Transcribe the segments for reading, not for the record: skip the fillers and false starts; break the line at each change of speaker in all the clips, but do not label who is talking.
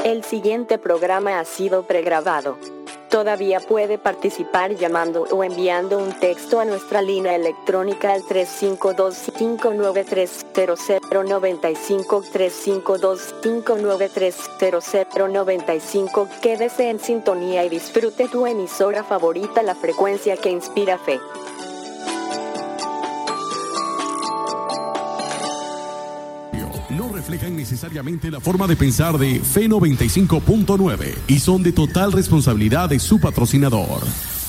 El siguiente programa ha sido pregrabado. Todavía puede participar llamando o enviando un texto a nuestra línea electrónica al 352-593-0095, 352-593-0095. Quédese en sintonía y disfrute tu emisora favorita, la frecuencia que inspira fe.
No reflejan necesariamente la forma de pensar de Fe 95.9 y son de total responsabilidad de su patrocinador.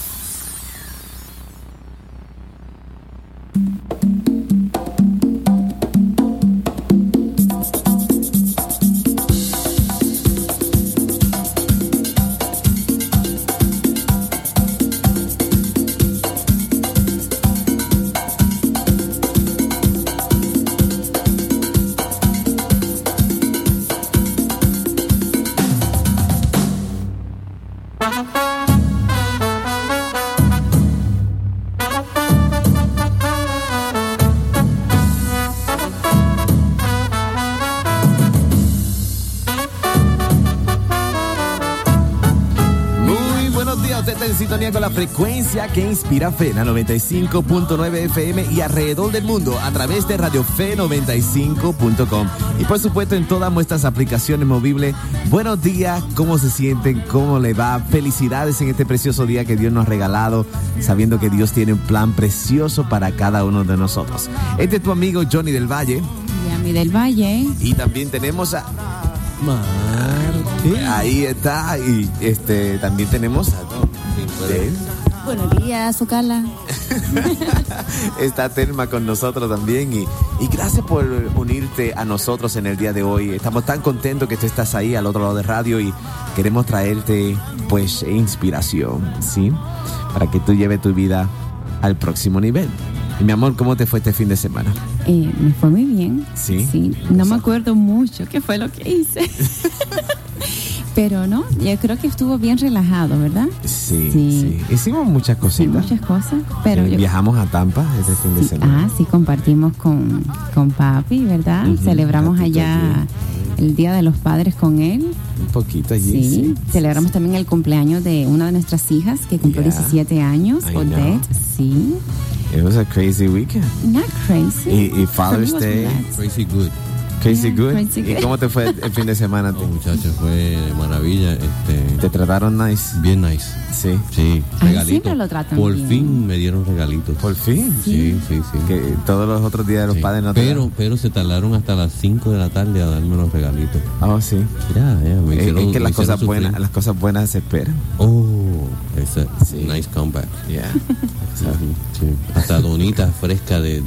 Con la frecuencia que inspira Fe, la 95.9 FM y alrededor del mundo a través de Radio Fe 95.com y por supuesto en todas nuestras aplicaciones móviles. Buenos días, ¿cómo se sienten? ¿Cómo le va? Felicidades en este precioso día que Dios nos ha regalado, sabiendo que Dios tiene un plan precioso para cada uno de nosotros. Este es tu amigo Johnny del Valle.
Yami del Valle.
Y también tenemos a Martín. Ahí está. Y también tenemos a
Buenos días, Ocala.
Está Telma con nosotros también y gracias por unirte a nosotros en el día de hoy. Estamos tan contentos que tú estás ahí al otro lado de radio y queremos traerte pues inspiración, ¿sí? Para que tú lleves tu vida al próximo nivel. Y mi amor, ¿cómo te fue este fin de semana?
Me fue muy bien.
Sí.
No me acuerdo mucho qué fue lo que hice. Pero no, yo creo que estuvo bien relajado, ¿verdad?
Sí. Hicimos muchas cositas.
Sí, muchas cosas, pero
viajamos a Tampa este fin de semana.
Sí, compartimos con papi, ¿verdad? Celebramos allá el Día de los Padres con él.
Un poquito allí,
sí. Celebramos también el cumpleaños de una de nuestras hijas que cumplió 17 años, Odette. Sí.
It was a crazy weekend.
Not crazy.
Y Father's Day.
Crazy good.
Crazy good. ¿Y cómo te fue el fin de semana?
Muchachos, fue de maravilla.
¿Te trataron nice?
Bien nice.
Sí.
Regalitos.
Siempre lo tratan
Por
bien.
fin me dieron regalitos.
¿Por fin?
Sí.
Que todos los otros días de los padres no te
pero se tardaron hasta las 5 de la tarde a darme los regalitos.
Sí.
Ya, me hicieron,
es que las cosas buenas se esperan.
Esa nice comeback.
Yeah.
Sí. Hasta donitas frescas de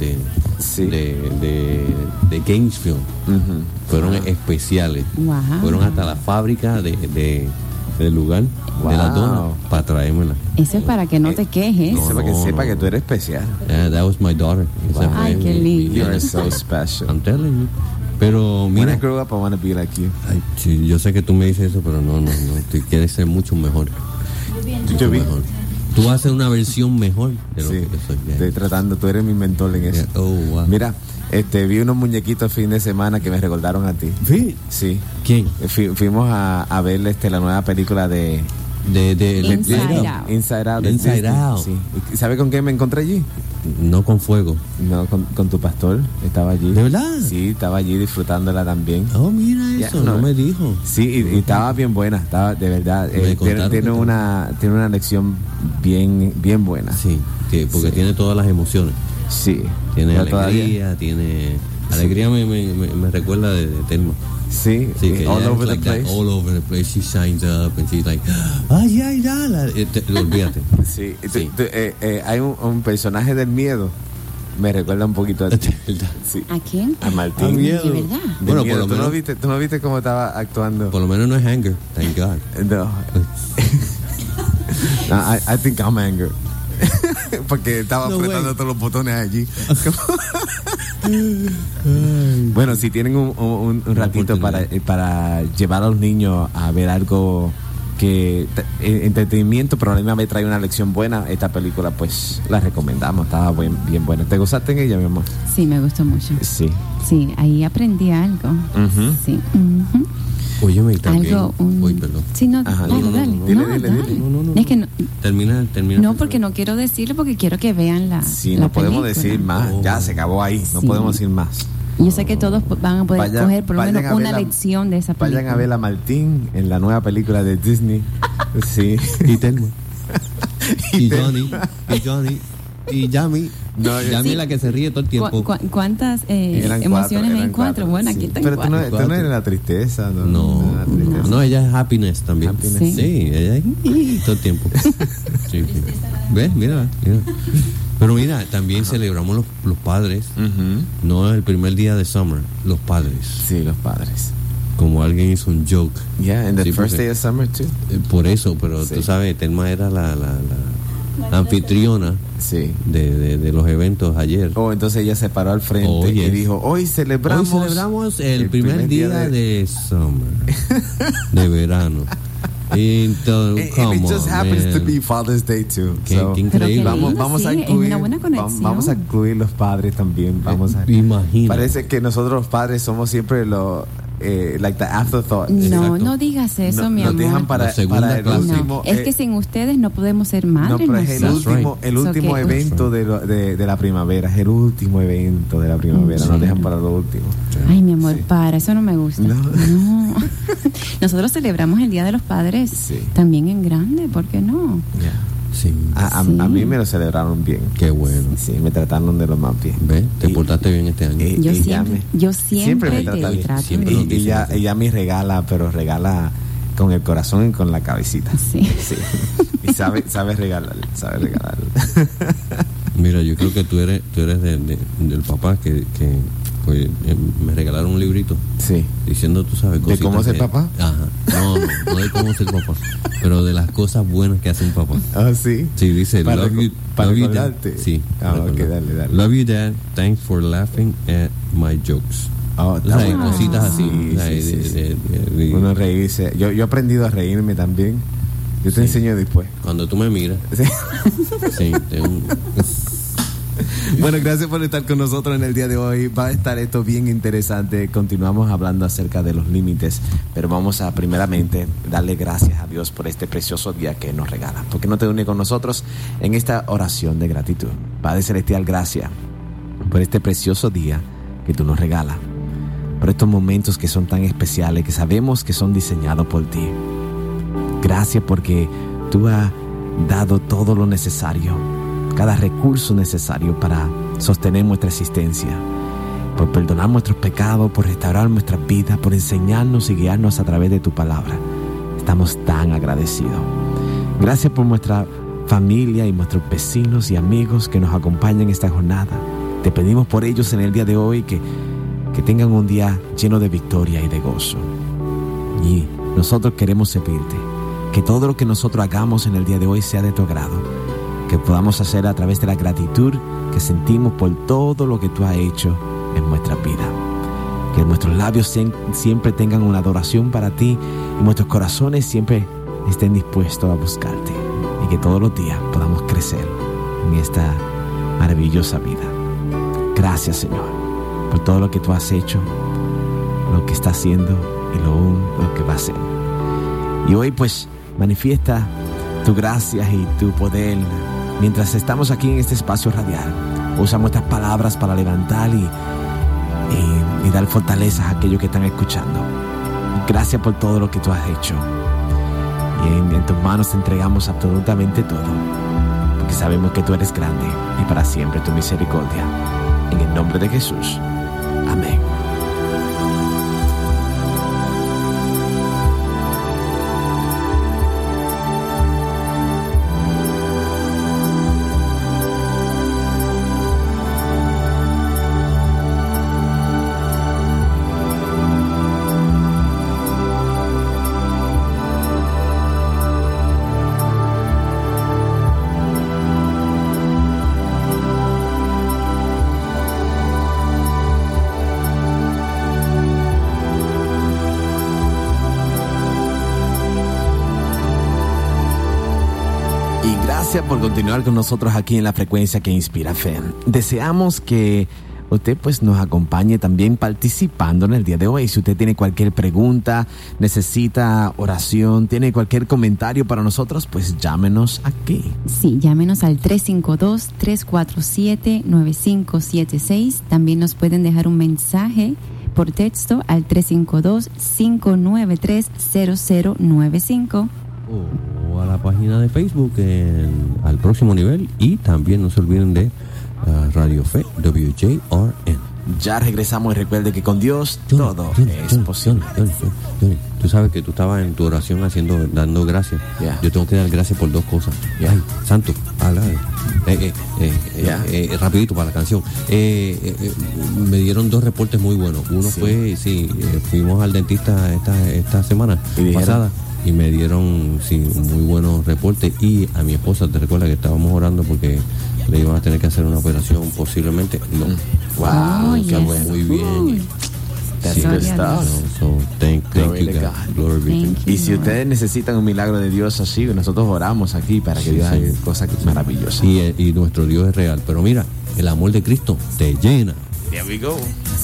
Gainesville. Fueron especiales.
Wow.
Fueron hasta la fábrica del lugar de la dona para traérmela.
Eso es para que no te quejes.
Eso es para que sepa que tú eres especial.
Yeah, that was my daughter.
Wow.
Ay, qué lindo.
You are so special.
I'm telling you. Pero mira,
when I grow up, I want to be like you.
Ay, sí, yo sé que tú me dices eso, pero no. Tú quieres ser mucho mejor. Mucho mejor. Tú haces una versión mejor de lo que soy. Yeah.
Estoy tratando, tú eres mi mentor en eso.
Yeah. Wow.
Mira, vi unos muñequitos fin de semana que me recordaron a ti. Sí.
¿Quién?
Fuimos a ver la nueva película de
Inside Out.
Inside Out. Sí. ¿Sabe con qué me encontré allí?
No con fuego.
No, con tu pastor. Estaba allí.
¿De verdad?
Sí, estaba allí disfrutándola también.
Mira eso, no me dijo.
Sí, y estaba bien buena, estaba de verdad. Tiene una lección bien buena.
Sí, porque tiene todas las emociones.
Sí.
Tiene alegría, tiene... Alegría me recuerda de Telma.
Sí, all over the place.
All over the place. She signs up and she's like, olvídate.
Sí. Hay un personaje del miedo. Me recuerda un poquito a ti. Sí.
¿A quién?
A Martín.
¿De verdad?
Bueno, por lo menos. ¿Tú no viste cómo estaba actuando?
Por lo menos no es anger. Thank God.
No. I think I'm anger. Porque estaba apretando todos los botones allí. Bueno, si tienen un ratito para llevar a los niños a ver algo que entretenimiento, pero a la misma vez trae una lección buena, esta película pues la recomendamos, estaba bien buena. ¿Te gustaste en ella, mi amor?
Sí, me gustó mucho.
Sí.
Sí, ahí aprendí algo.
Uh-huh.
Sí. Uh-huh.
Óyeme, y también.
Uy,
perdón.
Sí, no,
Ajá,
dale.
Dile. No.
Es que no.
Termina.
No, porque no quiero decirlo, porque quiero que vean la.
Sí,
la
no podemos
película.
decir más. Ya se acabó ahí. No
Sí.
podemos decir más.
Yo sé que todos van a poder coger por lo
vayan
menos
a ver
una lección de esa película.
Vayan a ver a Martín en la nueva película de Disney. Sí.
Y Telma. Y Johnny. Y Yami.
No,
Yami es la que se ríe todo el tiempo.
¿Cuántas
Eran
emociones
eran
hay en cuatro? Bueno, aquí
sí.
están
Pero
cuatro.
tú no eres la tristeza, ¿no?
No, ella es happiness también.
Happiness.
Sí, ella es todo el tiempo. Sí. ¿Ves? Mira. Pero mira, también celebramos los padres. No el primer día de summer, los padres.
Sí, los padres.
Como alguien hizo un joke.
Yeah, and the
Sí,
first
porque-
day of summer too.
Por eso, pero
Sí.
tú sabes, Telma era la anfitriona
Sí.
de los eventos ayer.
Oh, entonces ella se paró al frente
Oh,
y
yes.
dijo, hoy celebramos
el primer día de summer, de verano. Entonces,
And it just happens to be Father's Day too.
Qué
So,
increíble.
vamos a
Sí,
incluir,
es una buena conexión.
vamos a incluir los padres también.
Imagina.
Parece que nosotros los padres somos siempre los like the afterthought.
No,
Exacto.
no digas eso, mi
nos
amor.
dejan para
La segunda
el
clase.
último.
No, es que sin ustedes no podemos ser
no,
madres.
pero es el
That's
último,
right.
el último
So que-
evento de la primavera. Es el último evento de la primavera. Nos dejan para lo último.
Ay, mi amor,
Sí.
para, eso no me gusta.
No.
No. Nosotros celebramos el Día de los Padres
Sí.
también en grande, ¿por qué no?
Yeah.
Sí.
A
Sí.
mí me lo celebraron bien.
Qué bueno.
Sí, me trataron de lo más bien.
¿Ves? Te
Y-
portaste bien este año.
y-
Yo
y
siempre,
me trata
te
bien.
trato
Siempre
bien.
nos dicen eso.
Ella me regala, pero regala con el corazón y con la cabecita.
Sí.
Sí. Y sabe regalar.
Mira, yo creo que tú eres del papá que pues, me regalaron un librito
Sí.
diciendo, tú sabes,
¿De
cositas
cómo ser
que-
papá?
Ajá. No de cómo ser papá, pero de las cosas buenas que hace un papá.
Ah, sí.
Sí, dice,
Para
love you,
para
love you, Dad.
recordarte.
Sí.
Ah,
para
ok,
recordar.
dale.
Love you, Dad. Thanks for laughing at my jokes.
Oh,
O
está
sea,
bueno.
cositas así.
Sí,
o sea,
sí.
de-
Uno reírse. Yo he aprendido a reírme también. Yo te
Sí.
enseño después.
Cuando tú me miras,
Sí.
sí,
Bueno, gracias por estar con nosotros en el día de hoy. Va a estar esto bien interesante. Continuamos hablando acerca de los límites, pero vamos a primeramente darle gracias a Dios por este precioso día que nos regala. ¿Por qué no te unes con nosotros en esta oración de gratitud? Padre Celestial, gracias por este precioso día que tú nos regalas, por estos momentos que son tan especiales, que sabemos que son diseñados por ti. Gracias porque tú has dado todo lo necesario, cada recurso necesario para sostener nuestra existencia, por perdonar nuestros pecados, por restaurar nuestras vidas, por enseñarnos y guiarnos a través de tu palabra. Estamos tan agradecidos. Gracias por nuestra familia y nuestros vecinos y amigos que nos acompañan en esta jornada. Te pedimos por ellos en el día de hoy que tengan un día lleno de victoria y de gozo. Y nosotros queremos servirte. Que todo lo que nosotros hagamos en el día de hoy sea de tu agrado. Que podamos hacer a través de la gratitud que sentimos por todo lo que tú has hecho en nuestra vida. Que nuestros labios siempre tengan una adoración para ti y nuestros corazones siempre estén dispuestos a buscarte. Y que todos los días podamos crecer en esta maravillosa vida. Gracias, Señor, por todo lo que tú has hecho, lo que está haciendo y lo que va a hacer. Y hoy pues manifiesta tu gracia y tu poder mientras estamos aquí en este espacio radial. Usa nuestras palabras para levantar y dar fortaleza a aquellos que están escuchando. Gracias por todo lo que tú has hecho. Y en tus manos te entregamos absolutamente todo, porque sabemos que tú eres grande y para siempre tu misericordia. En el nombre de Jesús. Amén. Gracias por continuar con nosotros aquí en la frecuencia que inspira fe. Deseamos que usted pues nos acompañe también participando en el día de hoy. Si usted tiene cualquier pregunta, necesita oración, tiene cualquier comentario para nosotros, pues llámenos aquí.
Sí, llámenos al 352-347-9576. También nos pueden dejar un mensaje por texto al 352-593-0095.
O a la página de Facebook al próximo nivel, y también no se olviden de Radio Fe WJRN.
Ya regresamos y recuerde que con Dios todo es posible.
Johnny, tú sabes que tú estabas en tu oración dando gracias.
Yeah.
Yo tengo que dar gracias por dos cosas.
Yeah.
Ay, santo, rapidito para la canción. Me dieron dos reportes muy buenos. Uno fue, fuimos al dentista esta semana pasada y me dieron muy buenos reportes. Y a mi esposa, te recuerda que estábamos orando porque le iban a tener que hacer una operación posiblemente. No.
Wow,
qué bueno. Muy bien.
That's good stuff.
So, thank you, God. Glory be to God.
Y si ustedes necesitan un milagro de Dios así, nosotros oramos aquí para que Dios haga cosas maravillosas.
Y nuestro Dios es real. Pero mira, el amor de Cristo te llena.
There we go.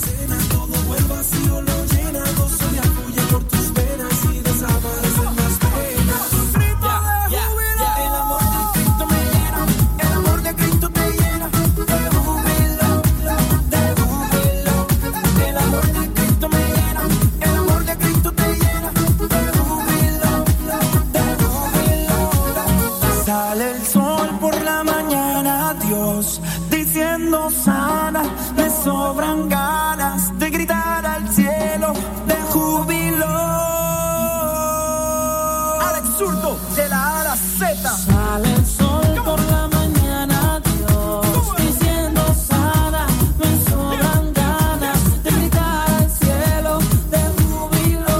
Sana, me sobran ganas de gritar al cielo de júbilo. Alex Zurdo de la A a la Z. Sale el sol por la mañana, Dios, diciendo sana, me sobran ganas de gritar al cielo de júbilo.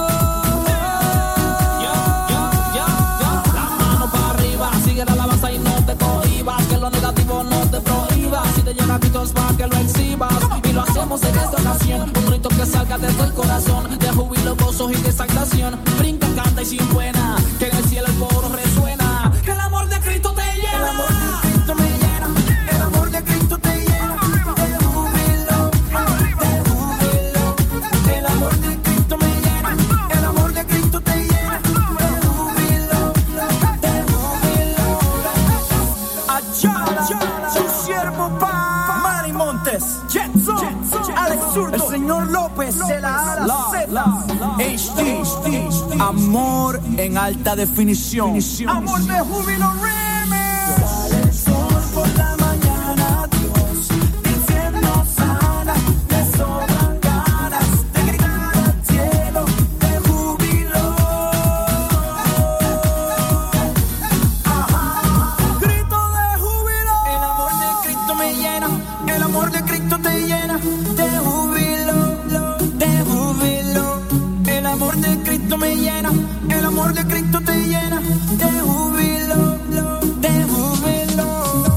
La mano para arriba, sigue la alabanza y no te cohibas, que lo negativo no te prohíba. Si te llena gritos para que lo exhibas, y lo hacemos en esta ocasión, un grito que salga desde el corazón, de júbilo, gozos y de exaltación. Brinca, canta y sin buena, que en el cielo el coro resuena. Que el amor de Cristo te llena. El amor de Cristo me llena. El amor de Cristo te llena. De júbilo, de júbilo. El amor de Cristo me llena. El amor de Cristo te llena. De júbilo, de júbilo. Ayala, su siervo Mari Montes, Jetson, Alex Zurdo, el señor López de la A a la Z, HD, amor en alta definición. Amor de júbilo remix. Sale el sol por la mañana, Dios, diciendo sana, me sobran ganas de gritar al cielo de júbilo. Grito de júbilo. El amor de Cristo me llena, el amor de Cristo te llena de júbilo, de júbilo. El amor de Cristo me llena, el amor de Cristo te llena de júbilo, de júbilo.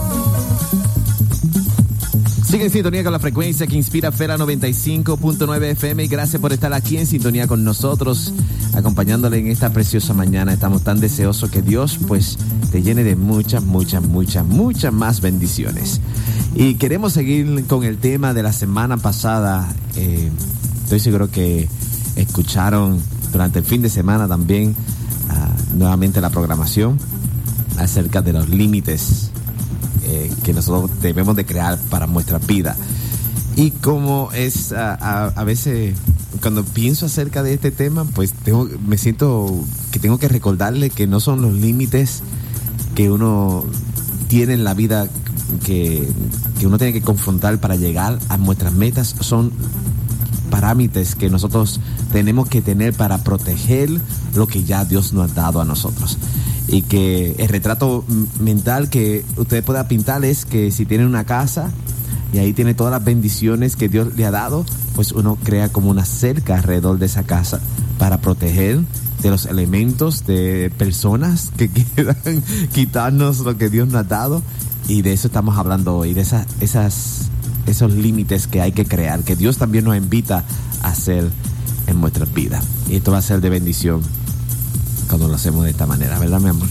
Sigue en sintonía con la frecuencia que inspira Fe, la 95.9 FM, y gracias por estar aquí en sintonía con nosotros, acompañándole en esta preciosa mañana. Estamos tan deseosos que Dios pues te llene de muchas más bendiciones. Y queremos seguir con el tema de la semana pasada. Estoy seguro que escucharon durante el fin de semana también nuevamente la programación acerca de los límites que nosotros debemos de crear para nuestra vida. Y como es a veces cuando pienso acerca de este tema, pues me siento que tengo que recordarle que no son los límites que uno tiene en la vida que uno tiene que confrontar para llegar a nuestras metas, son parámetros que nosotros tenemos que tener para proteger lo que ya Dios nos ha dado a nosotros. Y que el retrato mental que usted pueda pintar es que si tiene una casa y ahí tiene todas las bendiciones que Dios le ha dado, pues uno crea como una cerca alrededor de esa casa para proteger de los elementos, de personas que quieran quitarnos lo que Dios nos ha dado. Y de eso estamos hablando hoy, de esos límites que hay que crear, que Dios también nos invita a hacer en nuestras vidas. Y esto va a ser de bendición cuando lo hacemos de esta manera, ¿verdad, mi amor?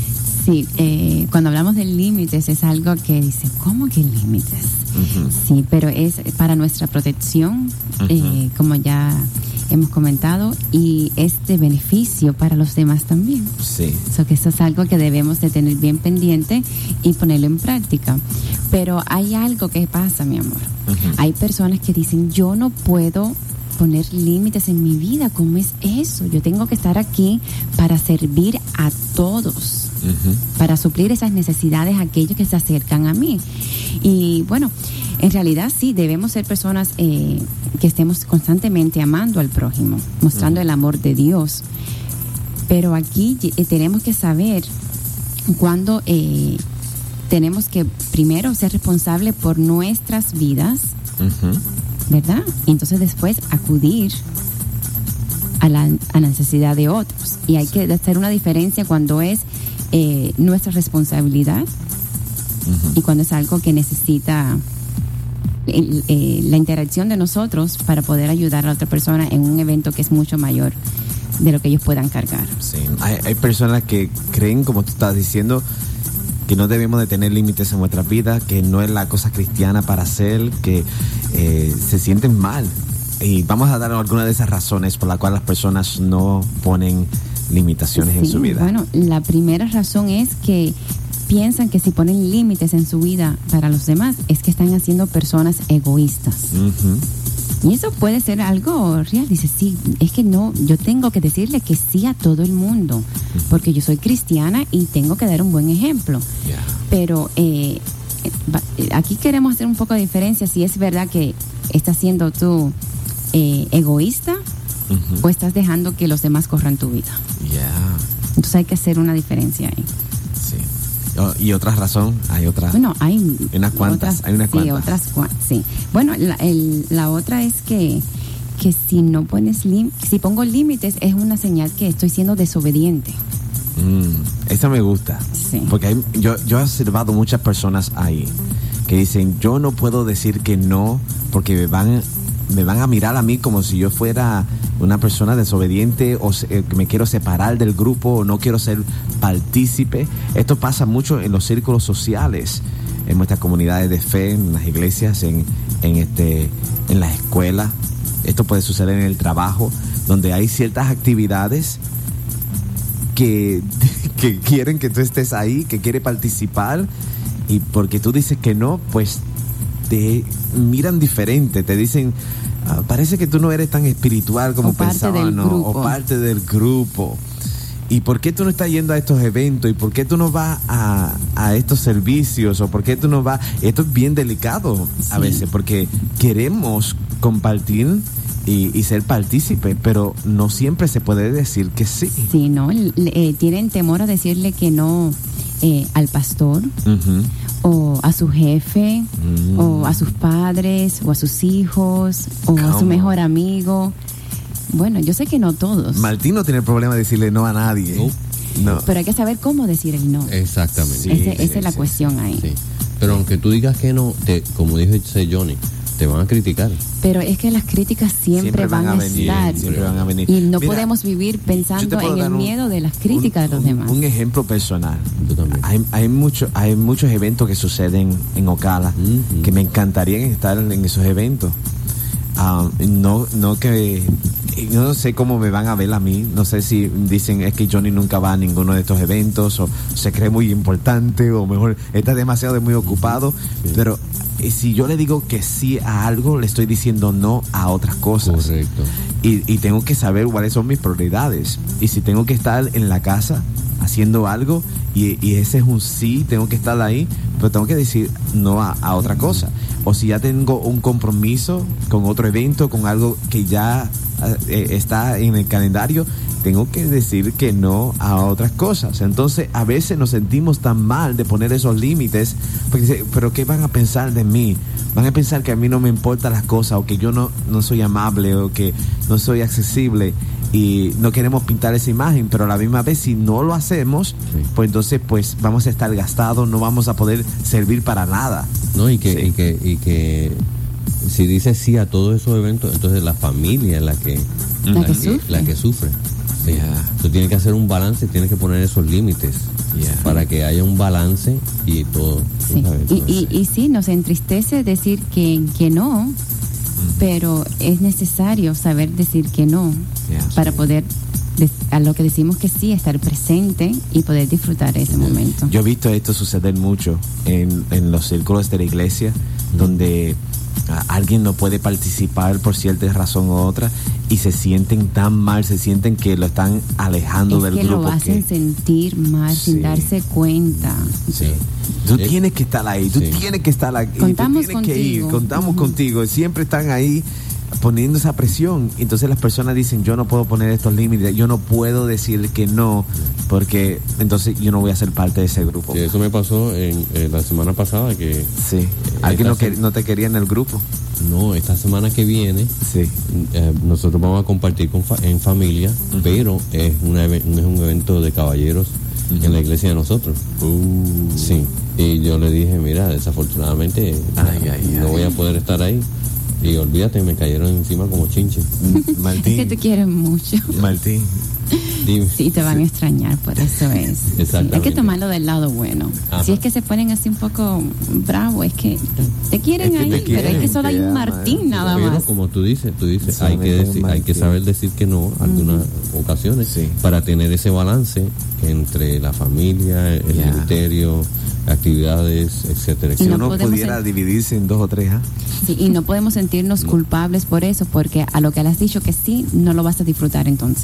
Sí, cuando hablamos de límites es algo que dice, ¿cómo que límites? Uh-huh. Sí, pero es para nuestra protección, uh-huh. Como ya hemos comentado, y es de beneficio para los demás también.
Sí.
Que eso es algo que debemos de tener bien pendiente y ponerlo en práctica. Pero hay algo que pasa, mi amor. Uh-huh. Hay personas que dicen, yo no puedo poner límites en mi vida. ¿Cómo es eso? Yo tengo que estar aquí para servir a todos, uh-huh. para suplir esas necesidades a aquellos que se acercan a mí. Y bueno, en realidad sí, debemos ser personas que estemos constantemente amando al prójimo, mostrando uh-huh. el amor de Dios. Pero aquí tenemos que saber cuándo tenemos que primero ser responsables por nuestras vidas, uh-huh. ¿verdad? Y entonces después acudir a la necesidad de otros. Y hay que hacer una diferencia cuando es nuestra responsabilidad uh-huh. y cuando es algo que necesita la interacción de nosotros para poder ayudar a la otra persona en un evento que es mucho mayor de lo que ellos puedan cargar.
Sí, hay personas que creen, como tú estás diciendo, que no debemos de tener límites en nuestra vida, que no es la cosa cristiana para hacer, que se sienten mal. Y vamos a dar algunas de esas razones por las cuales las personas no ponen limitaciones en su vida.
Bueno, la primera razón es que piensan que si ponen límites en su vida para los demás, es que están haciendo personas egoístas. Uh-huh. Y eso puede ser algo real. Dice, sí, es que no, yo tengo que decirle que sí a todo el mundo, porque yo soy cristiana y tengo que dar un buen ejemplo. Yeah. Pero aquí queremos hacer un poco de diferencia si es verdad que estás siendo tú egoísta uh-huh. o estás dejando que los demás corran tu vida.
Yeah.
Entonces hay que hacer una diferencia ahí.
Sí. ¿Y otra razón? ¿Hay otra?
Bueno, hay
unas cuantas. Hay unas cuantas.
Sí, otras cuantas, sí. Bueno, la otra es que si no pones si pongo límites es una señal que estoy siendo desobediente.
Esa me gusta.
Sí.
Porque yo he observado muchas personas ahí que dicen, yo no puedo decir que no porque me van a mirar a mí como si yo fuera una persona desobediente o que me quiero separar del grupo o no quiero ser partícipe. Esto pasa mucho en los círculos sociales, en nuestras comunidades de fe, en las iglesias, en las escuelas. Esto puede suceder en el trabajo, donde hay ciertas actividades que quieren que tú estés ahí, que quiere participar, y porque tú dices que no, pues te miran diferente, te dicen, parece que tú no eres tan espiritual como pensaban, ¿no? O parte del grupo. ¿Y por qué tú no estás yendo a estos eventos? ¿Y por qué tú no vas a estos servicios? ¿O por qué tú no vas? Esto es bien delicado a veces, porque queremos compartir y ser partícipe, pero no siempre se puede decir que sí.
Sí, ¿no? Tienen temor a decirle que no al pastor, uh-huh. o a su jefe, o a sus padres, o a sus hijos, o a su mejor amigo. Bueno, yo sé que no todos.
Martín no tiene problema de decirle no a nadie. No.
Pero hay que saber cómo decir el no.
Exactamente.
Sí, esa es la cuestión ahí.
Sí. Pero aunque tú digas que no, como dice Johnny, te van a criticar.
Pero es que las críticas siempre van a estar.
Siempre van a venir.
Y no podemos vivir pensando en el miedo de las críticas de los demás.
Un ejemplo personal. Hay muchos eventos que suceden en Ocala, uh-huh. que me encantaría estar en esos eventos. No sé cómo me van a ver a mí. No sé si dicen es que Johnny nunca va a ninguno de estos eventos, o se cree muy importante, o mejor está demasiado muy ocupado. Sí. Pero si yo le digo que sí a algo, le estoy diciendo no a otras cosas.
Correcto.
Y tengo que saber cuáles son mis prioridades. Y si tengo que estar en la casa haciendo algo y ese es un sí, tengo que estar ahí, pero tengo que decir no a otra cosa. O si ya tengo un compromiso con otro evento, con algo que ya está en el calendario, tengo que decir que no a otras cosas. Entonces a veces nos sentimos tan mal de poner esos límites, porque dice, pero ¿qué van a pensar de mí? Van a pensar que a mí no me importan las cosas, o que yo no soy amable, o que no soy accesible, y no queremos pintar esa imagen. Pero a la misma vez, si no lo hacemos, pues entonces pues vamos a estar gastados, no vamos a poder servir para nada.
No, y que si dices sí a todos esos eventos, entonces la familia es la que sufre. Sí.
Yeah.
Tú tienes que hacer un balance, tienes que poner esos límites. para que haya un balance y todo.
Sí. Y sí, nos entristece decir que no, pero es necesario saber decir que no para poder a lo que decimos que sí, estar presente y poder disfrutar ese momento.
Yo he visto esto suceder mucho en los círculos de la iglesia, donde alguien no puede participar por cierta razón u otra y se sienten tan mal, se sienten que lo están alejando del grupo.
Lo hacen sentir mal sin darse cuenta.
Sí. Tú tienes que estar ahí, tú tienes que estar aquí,
contamos
tú tienes
contigo.
que ir, contamos contigo, siempre están ahí poniendo esa presión. Entonces las personas dicen, yo no puedo poner estos límites, yo no puedo decir que no, porque entonces yo no voy a ser parte de ese grupo.
Sí, eso me pasó en la semana pasada que...
Sí, alguien no te quería en el grupo.
No, esta semana que viene nosotros vamos a compartir en familia, pero es un evento de caballeros en la iglesia de nosotros. Sí, y yo le dije, mira, desafortunadamente no voy a poder estar ahí. Y olvídate, me cayeron encima como chinche.
Martín.
Es que te quieren mucho.
Martín.
Dime.
Sí, te van a extrañar, por eso es.
Exactamente.
Hay que tomarlo del lado bueno.
Ajá.
Si es que se ponen así un poco bravos, es que te quieren pero es que solo hay un Martín nada
pero
más.
como tú dices, hay que saber decir que no algunas ocasiones para tener ese balance entre la familia, el ministerio, actividades, etcétera.
Si uno pudiera dividirse en 2 o 3,
Sí, y no podemos sentirnos culpables por eso, porque a lo que le has dicho que sí, no lo vas a disfrutar entonces.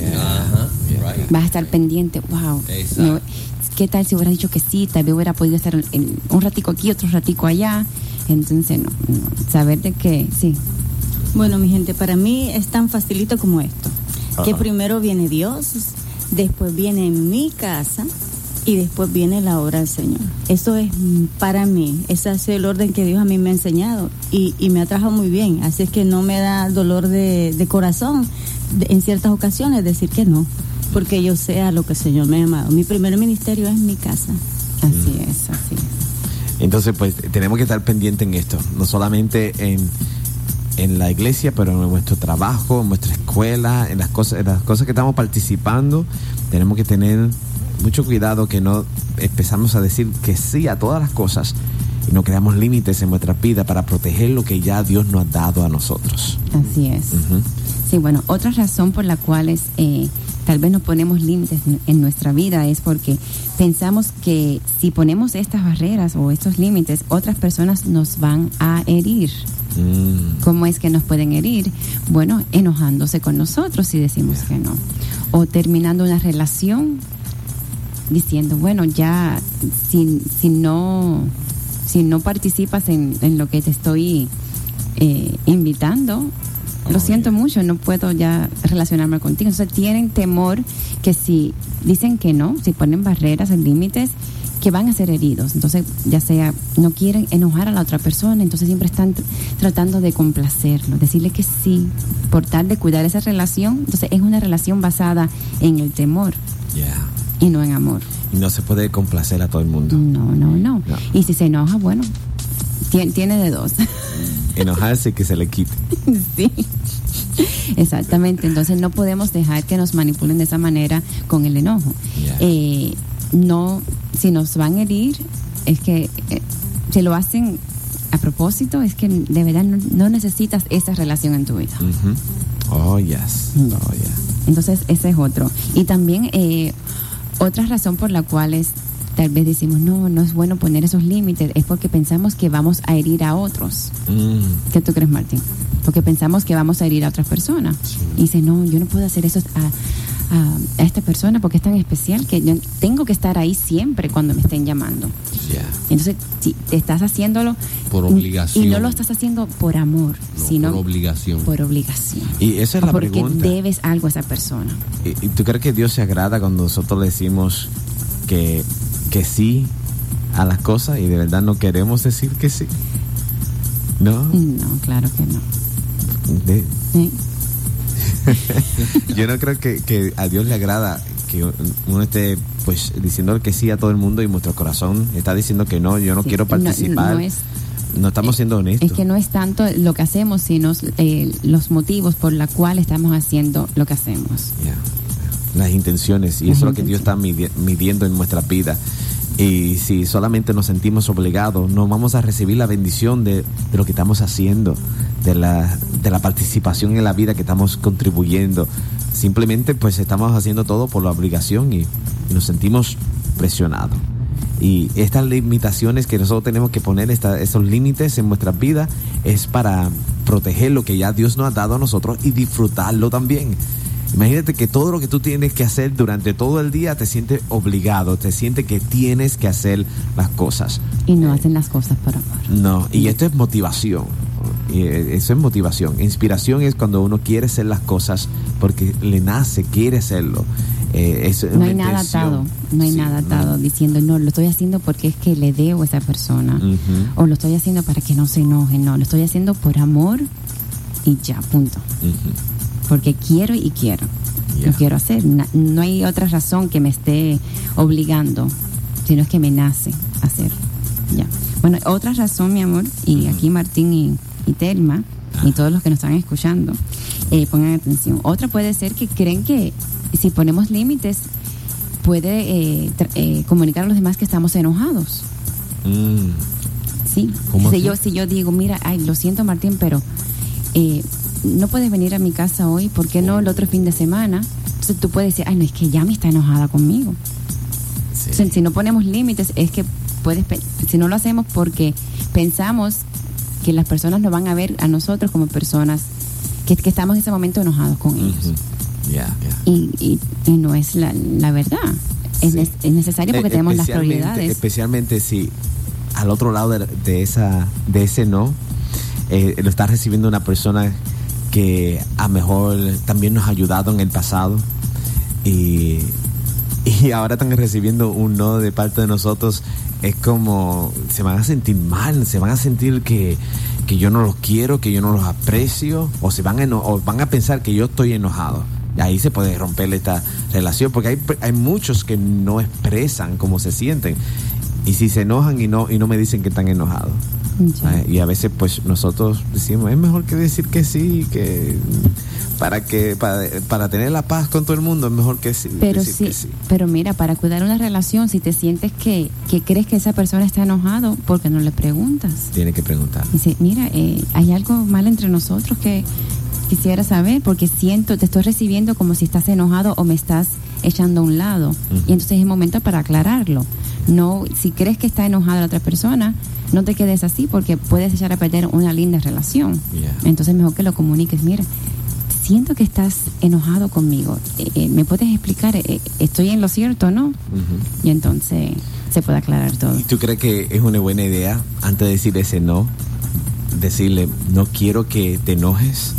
Vas a estar pendiente, wow. ¿Qué tal si hubiera dicho que sí? Tal vez hubiera podido estar un ratico aquí, otro ratico allá. Entonces, no. Saber de que sí.
Bueno, mi gente, para mí es tan facilito como esto. Que primero viene Dios, después viene mi casa y después viene la obra del Señor. Eso es para mí, ese es el orden que Dios a mí me ha enseñado y me ha trabajado muy bien, así es que no me da dolor de corazón en ciertas ocasiones decir que no, porque yo sé a lo que el Señor me ha llamado. Mi primer ministerio es mi casa.
Así es.
Entonces, pues tenemos que estar pendientes en esto, no solamente en la iglesia, pero en nuestro trabajo, en nuestra escuela, en las cosas que estamos participando. Tenemos que tener mucho cuidado que no empezamos a decir que sí a todas las cosas y no creamos límites en nuestra vida para proteger lo que ya Dios nos ha dado a nosotros.
Así es. Sí, bueno, otra razón por la cual tal vez no ponemos límites en nuestra vida es porque pensamos que si ponemos estas barreras o estos límites, otras personas nos van a herir. ¿Cómo es que nos pueden herir? Bueno, enojándose con nosotros si decimos que no. O terminando una relación diciendo, bueno, ya si no participas en lo que te estoy invitando, lo siento mucho, no puedo ya relacionarme contigo. Entonces tienen temor que si dicen que no, si ponen barreras, límites, que van a ser heridos. Entonces, ya sea, no quieren enojar a la otra persona, entonces siempre están tratando de complacerlo, decirle que sí, por tal de cuidar esa relación. Entonces es una relación basada en el temor y no en amor.
Y no se puede complacer a todo el mundo.
No. Y si se enoja, bueno, tiene de dos.
Enojarse y que se le quite.
Sí. Exactamente. Entonces no podemos dejar que nos manipulen de esa manera con el enojo. No, si nos van a herir, es que si lo hacen a propósito, es que de verdad no necesitas esa relación en tu vida.
Oh, yes.
Entonces ese es otro. Y también otra razón por la cual tal vez decimos no es bueno poner esos límites, es porque pensamos que vamos a herir a otros. ¿Qué tú crees, Martín? Porque pensamos que vamos a herir a otras personas. Y dice, no, yo no puedo hacer eso a esta persona porque es tan especial que yo tengo que estar ahí siempre cuando me estén llamando. Entonces, si te estás haciéndolo
por obligación
y no lo estás haciendo por amor, sino
por obligación.
Y esa es la
porque
pregunta.
Porque debes algo a esa persona.
¿Y tú crees que Dios se agrada cuando nosotros le decimos que sí a las cosas y de verdad no queremos decir que sí? No,
claro que no.
Yo no creo que a Dios le agrada que uno esté pues diciendo que sí a todo el mundo y nuestro corazón está diciendo que no, yo no quiero participar. No estamos siendo honestos.
Es que no es tanto lo que hacemos, sino los motivos por los cuales estamos haciendo lo que hacemos.
las intenciones, y eso es lo que Dios está midiendo en nuestra vida. Y si solamente nos sentimos obligados, no vamos a recibir la bendición de lo que estamos haciendo, de la participación en la vida que estamos contribuyendo. Simplemente pues estamos haciendo todo por la obligación y nos sentimos presionados. Y estas limitaciones que nosotros tenemos que poner, esos límites en nuestras vidas, es para proteger lo que ya Dios nos ha dado a nosotros y disfrutarlo también. Imagínate que todo lo que tú tienes que hacer durante todo el día te sientes obligado, te sientes que tienes que hacer las cosas.
Y no hacen las cosas por amor.
No, y esto es motivación. Y eso es motivación. Inspiración es cuando uno quiere hacer las cosas porque le nace, quiere hacerlo.
No hay nada atado, diciendo, no, lo estoy haciendo porque es que le debo a esa persona. O lo estoy haciendo para que no se enoje. No, lo estoy haciendo por amor y ya, punto. Porque quiero y quiero. Lo quiero hacer. No hay otra razón que me esté obligando, sino es que me nace hacer. Ya. Bueno, otra razón, mi amor, y aquí Martín y Telma, y todos los que nos están escuchando, pongan atención. Otra puede ser que creen que si ponemos límites, puede comunicar a los demás que estamos enojados. Sí. Si yo digo, mira, lo siento, Martín, pero no puedes venir a mi casa hoy, ¿por qué no el otro fin de semana? Entonces tú puedes decir, no, es que ya me está enojada conmigo. Sí. Entonces, si no ponemos límites, es que si no lo hacemos porque pensamos que las personas nos van a ver a nosotros como personas que estamos en ese momento enojados con ellos. Y no es la verdad. Es necesario porque tenemos las prioridades.
Especialmente si al otro lado de ese no, lo está recibiendo una persona que a lo mejor también nos ha ayudado en el pasado y ahora están recibiendo un no de parte de nosotros. Es como se van a sentir mal, se van a sentir que yo no los quiero, que yo no los aprecio, o van a pensar que yo estoy enojado. Y ahí se puede romper esta relación, porque hay muchos que no expresan cómo se sienten, y si se enojan y no me dicen que están enojados. Y a veces pues nosotros decimos, es mejor que decir que sí, que para tener la paz con todo el mundo es mejor que sí.
Pero sí, que sí. Pero mira, para cuidar una relación, si te sientes que crees que esa persona está enojado, ¿por qué no le preguntas?
Tiene que preguntar.
Dice, mira, hay algo mal entre nosotros que quisiera saber, porque te estoy recibiendo como si estás enojado o me estás echando a un lado. Y entonces es el momento para aclararlo. No, si crees que está enojada la otra persona, no te quedes así, porque puedes echar a perder una linda relación. Entonces mejor que lo comuniques. Mira, siento que estás enojado conmigo. ¿Me puedes explicar? ¿Estoy en lo cierto o no? Y entonces se puede aclarar todo.
¿Y tú crees que es una buena idea, antes de decir ese no, decirle, no quiero que te enojes?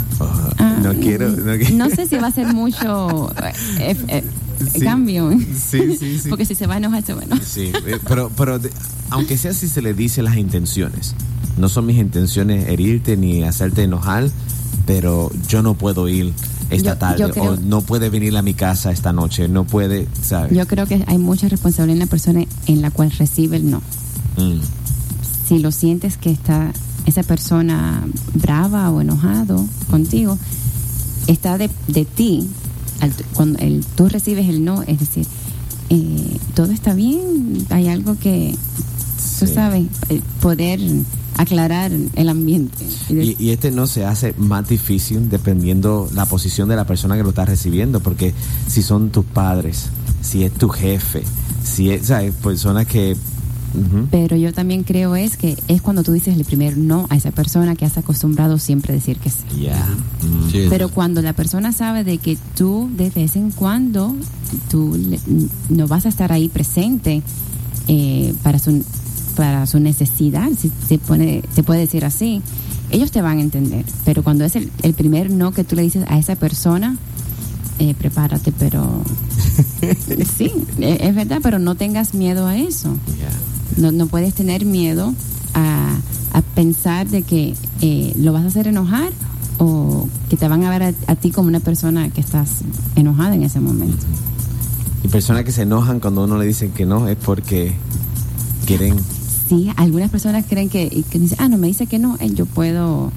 No sé si va a ser mucho cambio.
Sí.
Porque si se va a enojar, se va a enojar.
Sí, pero aunque sea si se le dice las intenciones, no son mis intenciones herirte ni hacerte enojar, pero yo no puedo ir esta tarde, o no puede venir a mi casa esta noche, no puede, ¿sabes?
Yo creo que hay mucha responsabilidad en la persona en la cual recibe el no. Si lo sientes que está esa persona brava o enojado contigo, está de ti. Cuando tú recibes el no, es decir, todo está bien, hay algo que, tú sabes, poder aclarar el ambiente.
Y este no se hace más difícil dependiendo la posición de la persona que lo está recibiendo, porque si son tus padres, si es tu jefe, si es, ¿sabes? Personas que...
Pero yo también creo que es cuando tú dices el primer no a esa persona que has acostumbrado siempre a decir que sí. Pero cuando la persona sabe de que tú de vez en cuando tú no vas a estar ahí presente para su necesidad, si se puede decir así, ellos te van a entender. Pero cuando es el primer no que tú le dices a esa persona, prepárate, pero sí, es verdad, pero no tengas miedo a eso. No puedes tener miedo a pensar de que lo vas a hacer enojar o que te van a ver a ti como una persona que estás enojada en ese momento.
Y personas que se enojan cuando uno le dice que no es porque quieren...
Sí, algunas personas creen que dicen, no, me dice que no, yo puedo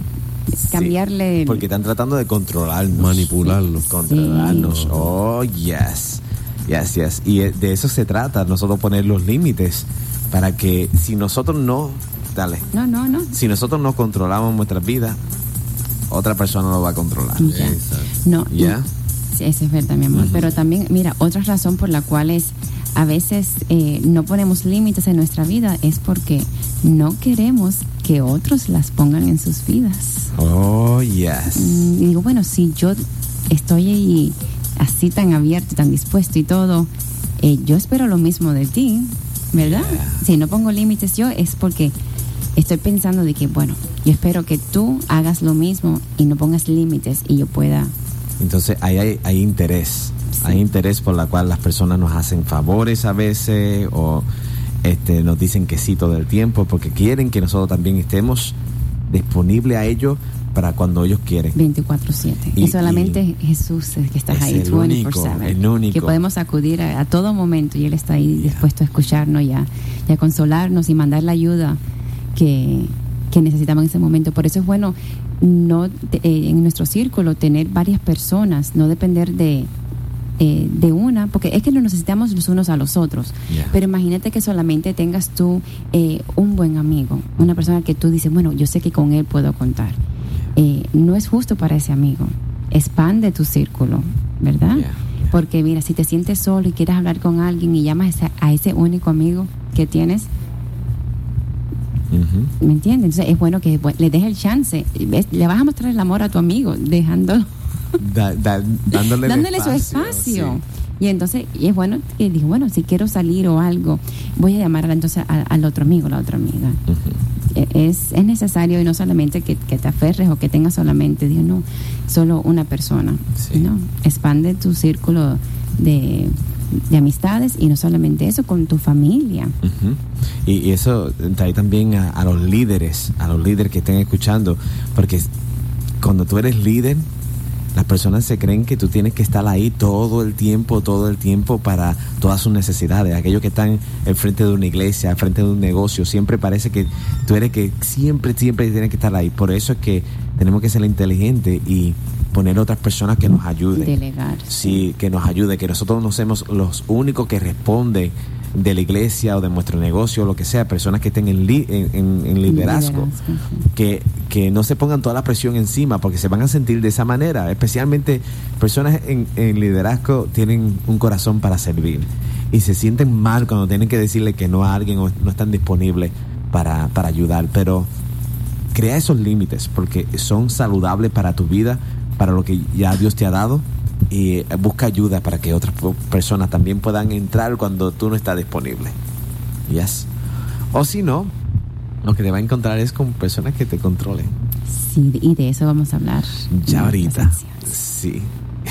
cambiarle.
Porque están tratando de controlarnos.
Manipularnos.
Controlarnos.
Sí.
Oh, yes. Yes. Y de eso se trata, nosotros poner los límites para que si nosotros no. Si nosotros no controlamos nuestras vidas, otra persona lo va a controlar.
Ya. No.
¿Ya?
Sí, eso es verdad, mi amor. Pero también, mira, otra razón por la cual es a veces no ponemos límites en nuestra vida es porque no queremos que otros las pongan en sus vidas.
Oh, yes.
Y digo, bueno, si yo estoy ahí así tan abierto, tan dispuesto y todo, yo espero lo mismo de ti, ¿verdad?
Yeah.
Si no pongo límites yo es porque estoy pensando de que, bueno, yo espero que tú hagas lo mismo y no pongas límites y yo pueda.
Entonces hay interés. Sí. Hay interés por la cual las personas nos hacen favores a veces o nos dicen que sí todo el tiempo porque quieren que nosotros también estemos disponibles a ellos para cuando ellos quieren.
24/7. Y solamente Jesús es que está ahí 24/7.
El único.
Que podemos acudir a todo momento y Él está ahí dispuesto a escucharnos y a consolarnos y mandar la ayuda que necesitamos en ese momento. Por eso es bueno en nuestro círculo tener varias personas, no depender de una, porque es que nos necesitamos los unos a los otros.
Yeah.
Pero imagínate que solamente tengas tú un buen amigo, una persona que tú dices, bueno, yo sé que con él puedo contar. No es justo para ese amigo. Expande tu círculo, ¿verdad?
Yeah.
Porque mira, si te sientes solo y quieres hablar con alguien y llamas a ese único amigo que tienes, ¿me entiendes? Entonces es bueno que le des el chance. Le vas a mostrar el amor a tu amigo, dejándolo. Dándole su espacio. Sí. Y entonces es bueno que digo, bueno, si quiero salir o algo, voy a llamar entonces al otro amigo, la otra amiga. Es necesario, y no solamente que te aferres o que tengas solamente, digo, no, solo una persona.
Sí.
No, expande tu círculo de amistades y no solamente eso, con tu familia.
Y eso trae también a los líderes que estén escuchando, porque cuando tú eres líder, las personas se creen que tú tienes que estar ahí todo el tiempo para todas sus necesidades. Aquellos que están al frente de una iglesia, al frente de un negocio, siempre parece que tú eres que siempre tienes que estar ahí. Por eso es que tenemos que ser inteligentes y poner otras personas que nos ayuden.
Delegar.
Sí, que nos ayude, que nosotros no seamos los únicos que responden de la iglesia o de nuestro negocio o lo que sea, personas que estén en liderazgo, que no se pongan toda la presión encima porque se van a sentir de esa manera. Especialmente personas en liderazgo tienen un corazón para servir y se sienten mal cuando tienen que decirle que no a alguien o no están disponibles para ayudar. Pero crea esos límites porque son saludables para tu vida, para lo que ya Dios te ha dado. Y busca ayuda para que otras personas también puedan entrar cuando tú no estás disponible. Yes. O si no, lo que te va a encontrar es con personas que te controlen.
Sí, y de eso vamos a hablar
ya ahorita. Sí.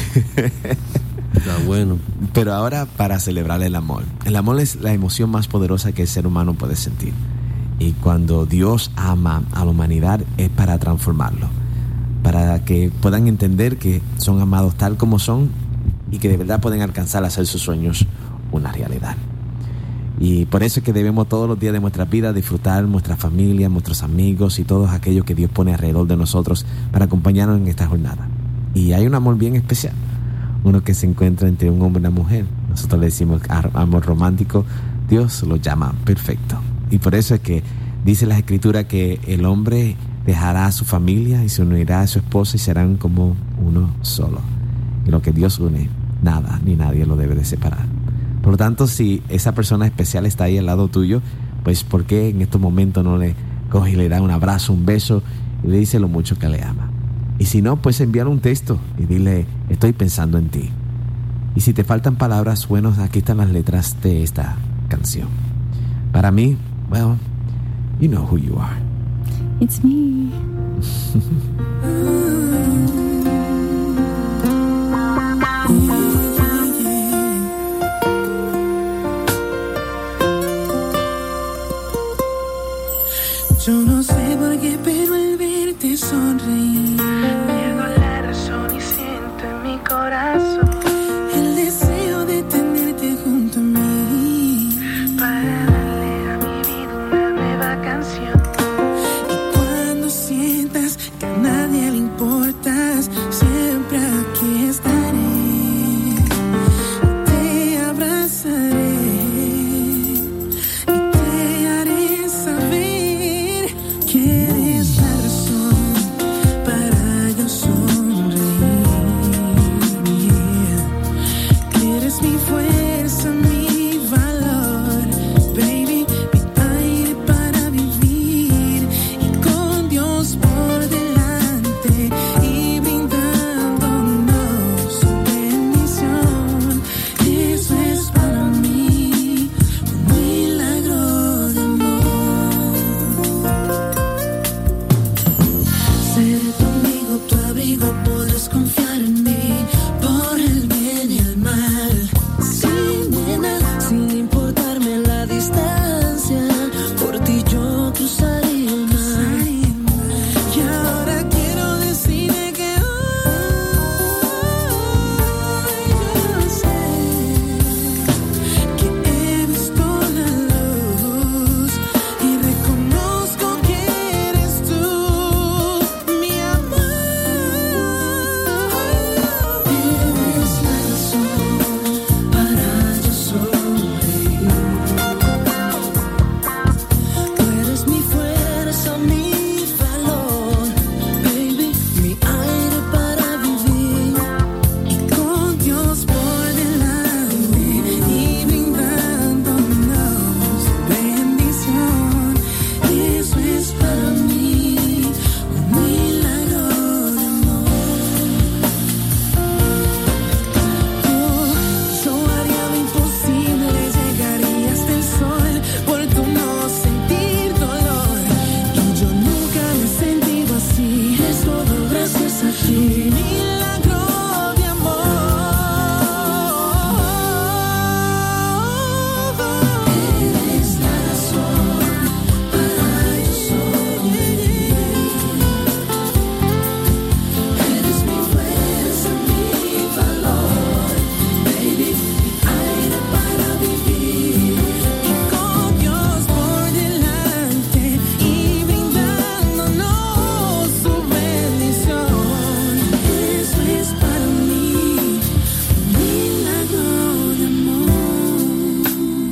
Está bueno.
Pero ahora, para celebrar el amor. El amor es la emoción más poderosa que el ser humano puede sentir. Y cuando Dios ama a la humanidad es para transformarlo, para que puedan entender que son amados tal como son y que de verdad pueden alcanzar a hacer sus sueños una realidad. Y por eso es que debemos todos los días de nuestra vida disfrutar nuestra familia, nuestros amigos y todos aquellos que Dios pone alrededor de nosotros para acompañarnos en esta jornada. Y hay un amor bien especial, uno que se encuentra entre un hombre y una mujer. Nosotros le decimos amor romántico, Dios lo llama perfecto. Y por eso es que dice la Escritura que el hombre dejará a su familia y se unirá a su esposa y serán como uno solo. Y lo que Dios une, nada ni nadie lo debe de separar. Por lo tanto, si esa persona especial está ahí al lado tuyo, pues ¿por qué en estos momentos no le coge y le da un abrazo, un beso y le dice lo mucho que le ama? Y si no, pues envíale un texto y dile, estoy pensando en ti. Y si te faltan palabras, bueno, aquí están las letras de esta canción. Para mí, well, you know who you are.
It's me.
Yo no sé por qué, pero al verte sonreír, pierdo la razón y siento en mi corazón el deseo de tenerte junto a mí, para darle a mi vida una nueva canción. Y cuando sientas que nadie
eres mi fuerza, mi valor, baby, mi aire para vivir y con Dios por delante y brindándonos su bendición. Eso es para mí un milagro de amor. Seré tu amigo, tu abrigo, podrás confiar en mí por el bien y el mal. Sin nena, sin importarme la distancia, por ti yo cruzaría el mar. Y ahora quiero decirte que hoy yo sé que he visto la luz y reconozco que eres tú, mi amor. Eres la razón para yo sonreír. Tú eres mi fuerza, mi valor, baby, mi aire para vivir y con Dios por delante y brindándonos bendición. Eso es para mí un milagro de amor. Yo haría lo imposible, llegaría hasta el sol por tu no sentir dolor. Y yo nunca me he sentido así, es todo gracias a ti. Milagro de amor. Eres la razón para yo sonreír. Eres mi fuerza, mi valor, baby, mi aire para vivir y con Dios por delante y brindándonos su bendición. Eso es para mí un milagro de amor.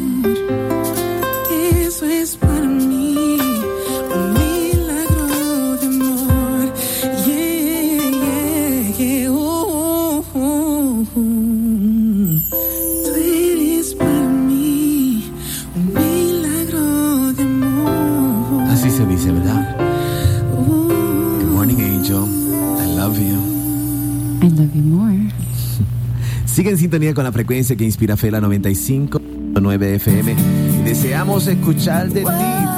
Eso es para mí un milagro de amor. Yeah, yeah, yeah. Tú eres para mí un milagro de amor.
Así se dice, ¿verdad? Good morning, Angel. I love you.
I love you more.
Sigue en sintonía con la frecuencia que inspira fe, la 95.9 FM. Y deseamos escuchar de ti.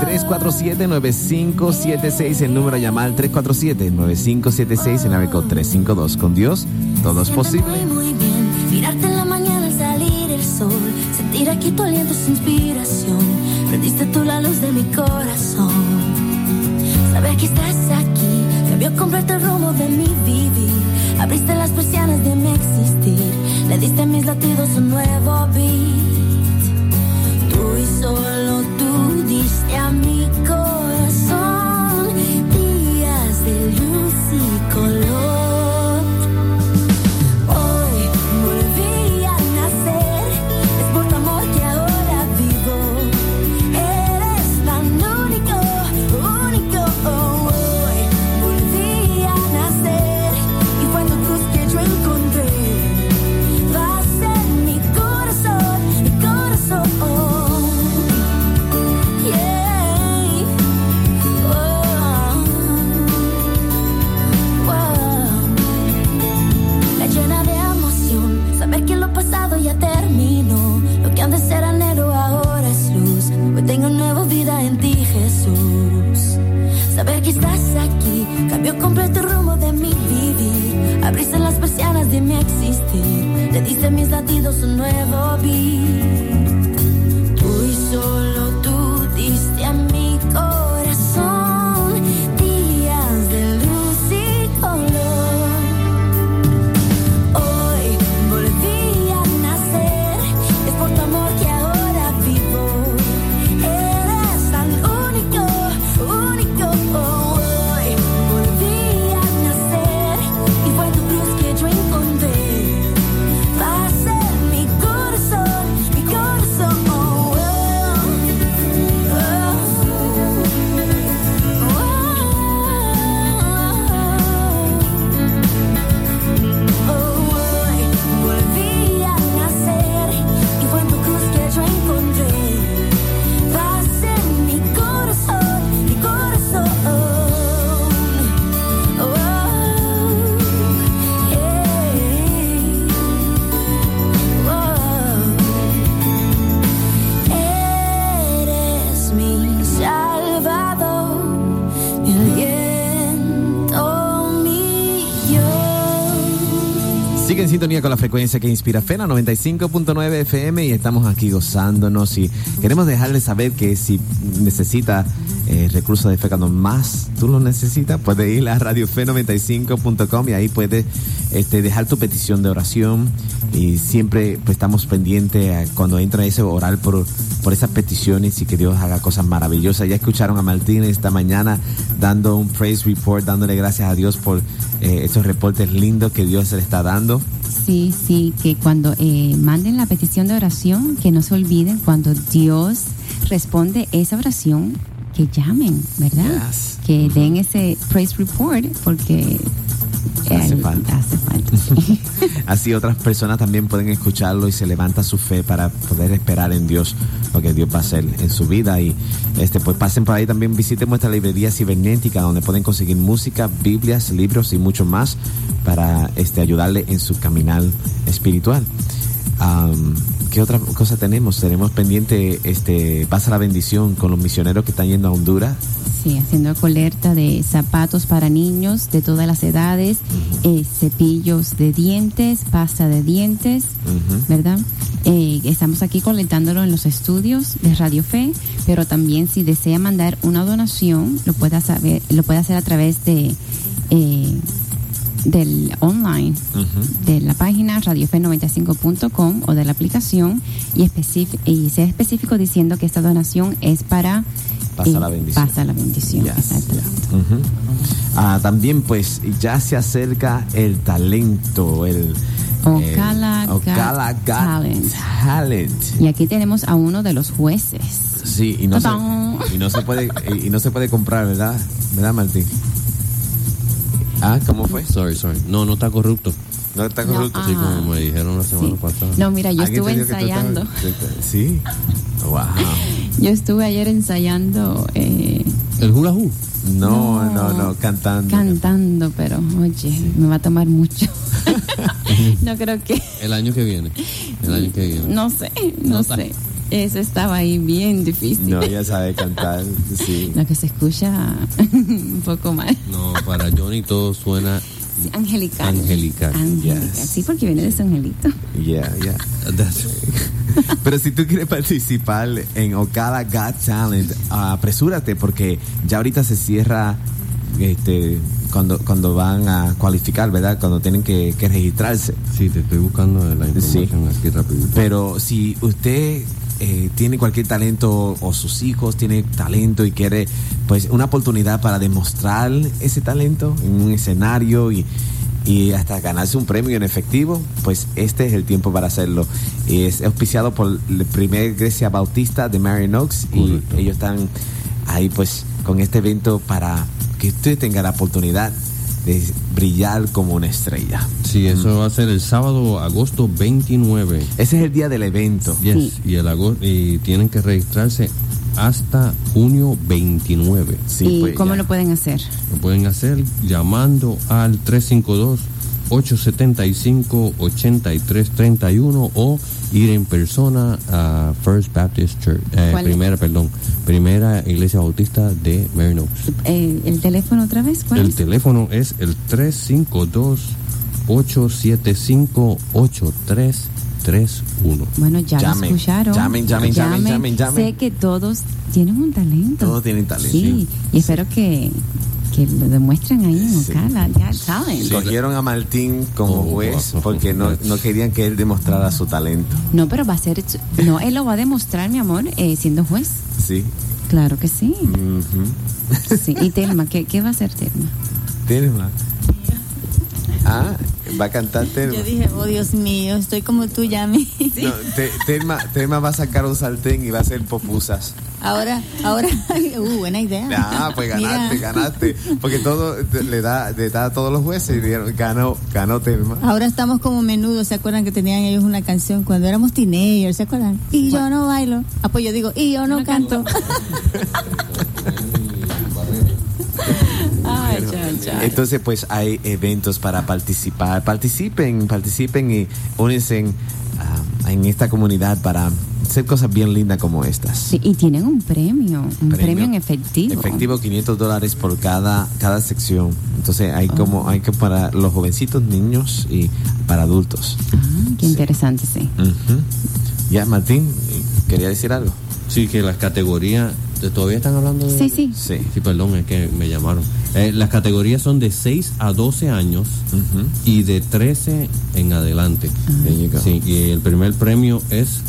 347-9576, el número a llamar. 347-9576, el área 352. Con Dios, todo es posible.
Muy bien, mirarte en la mañana al salir el sol, sentir aquí tu aliento, su inspiración. Prendiste tú la luz de mi corazón. Saber que estás aquí cambió completo el rumbo de mi vivir. Abriste las persianas de mi existir. Le diste a mis latidos un nuevo beat. Tú y solo tú diste a mi corazón días de luz y color. Hoy volví a nacer, es por tu amor que ahora vivo. Eres tan único, único. Hoy volví a nacer y fue en tu cruz que yo encontré paz en mi corazón, mi corazón. Me llena de emoción saber que lo pasado ya terminó. Lo que antes era anhelo ahora es luz. Hoy tengo nueva vida en ti, Jesús. Saber que estás aquí cambió completo el rumbo de mi vivir. Abriste las persianas de mi existir. Le diste a mis latidos un nuevo beat. Tú y solo tú diste a mi corazón días de luz y color. Hoy volví a nacer, es por tu amor que ahora vivo. Eres tan único, único. Hoy volví a nacer y fue en tu cruz que yo encontré paz en mi corazón,
sintonía con la frecuencia que inspira Fe, 95.9 FM, y estamos aquí gozándonos y queremos dejarles saber que si necesita recursos de fe, cuando más tú lo necesitas, puedes ir a radiofe95.com y ahí puedes dejar tu petición de oración, y siempre pues, estamos pendientes cuando entra ese orar por esas peticiones y que Dios haga cosas maravillosas. Ya escucharon a Martín esta mañana dando un praise report, dándole gracias a Dios por estos reportes lindos que Dios le está dando.
Sí, que cuando manden la petición de oración, que no se olviden, cuando Dios responde esa oración, que llamen, ¿verdad?
Yes.
Que den ese praise report, porque
hace falta.
Sí.
Así otras personas también pueden escucharlo y se levanta su fe para poder esperar en Dios lo que Dios va a hacer en su vida. Y pues pasen por ahí también, visiten nuestra librería cibernética, donde pueden conseguir música, Biblias, libros y mucho más para ayudarle en su caminar espiritual. ¿Qué otra cosa tenemos? Tenemos pendiente Pasa la Bendición con los misioneros que están yendo a Honduras.
Sí, haciendo colecta de zapatos para niños de todas las edades, cepillos de dientes, pasta de dientes, ¿verdad? Estamos aquí colectándolo en los estudios de Radio Fe, pero también si desea mandar una donación, lo puede hacer a través de del online, de la página radiofe95.com o de la aplicación, y sea específico diciendo que esta donación es para
Pasa la Bendición.
Pasa la Bendición,
yes,
exactamente.
Yes. También pues ya se acerca el talento, el
Ocala Got Talent. Y aquí tenemos a uno de los jueces.
Sí, y no se puede comprar, ¿verdad? ¿Verdad, Martín? ¿Cómo fue?
Sorry. No está corrupto.
No está corrupto.
Sí, como me dijeron la semana pasada.
No, mira, yo estuve ensayando.
Sí. Wow.
Yo estuve ayer ensayando.
¿El hula hoop?
No, cantando.
Cantando, pero oye, me va a tomar mucho. No creo que.
El año que viene.
No sé. Eso estaba ahí bien difícil.
No, ella sabe cantar, sí.
Lo que se escucha un poco mal.
No, para Johnny todo suena
angelical.
Yes.
Sí, porque viene de su angelito.
Yeah. Pero si tú quieres participar en Ocala Got Talent, apresúrate, porque ya ahorita se cierra cuando van a cualificar, ¿verdad? Cuando tienen que registrarse.
Sí, te estoy buscando la información aquí rapidito.
Pero si usted tiene cualquier talento, o sus hijos tienen talento y quiere pues una oportunidad para demostrar ese talento en un escenario y hasta ganarse un premio en efectivo, pues este es el tiempo para hacerlo. Es auspiciado por la primera iglesia bautista de Marion Oaks. Correcto. Y ellos están ahí pues con este evento para que usted tenga la oportunidad de brillar como una estrella.
Sí, eso va a ser el sábado, agosto 29.
Ese es el día del evento.
Yes. Sí. Y tienen que registrarse hasta junio 29.
Sí, ¿y pues cómo lo pueden hacer?
Lo pueden hacer llamando al 352-875-8331 o ir en persona a First Baptist Church, Primera Iglesia Bautista de Marion Oaks.
¿El teléfono otra vez? ¿Cuál
es? Teléfono es el 352-875-8331.
Bueno, ya lo escucharon.
Llamen.
Sé que todos tienen un talento.
Todos tienen talento.
Sí, y espero que lo demuestren ahí en Ocala Got Talent.
Cogieron a Martín como juez porque no querían que él demostrara su talento.
No, pero va a ser... No, él lo va a demostrar, mi amor, siendo juez.
Sí.
Claro que sí. Sí. Y Telma, ¿qué va a hacer Telma?
Telma. Va a cantar Telma.
Yo dije, oh Dios mío, estoy como tú, Yami. ¿Sí?
No, Telma va a sacar un sartén y va a hacer popusas.
Ahora, buena idea.
Pues ganaste, porque todo le da a todos los jueces y dijeron, ganó Telma.
Ahora estamos como Menudo, ¿se acuerdan que tenían ellos una canción cuando éramos teenagers? ¿Se acuerdan? Y yo no bailo. Pues yo digo, y yo no canto.
Entonces pues hay eventos para participar. Participen y únense en esta comunidad para hacer cosas bien lindas como estas.
Sí, y tienen un premio en efectivo.
Efectivo, $500 por cada sección. Entonces hay que para los jovencitos, niños y para adultos.
Qué interesante, sí.
Ya, Martín, ¿quería decir algo?
Sí, que las categorías, ¿todavía están hablando de...?
Sí.
Sí, perdón, es que me llamaron. Las categorías son de 6 a 12 años y de 13 en adelante. Sí, y el primer premio es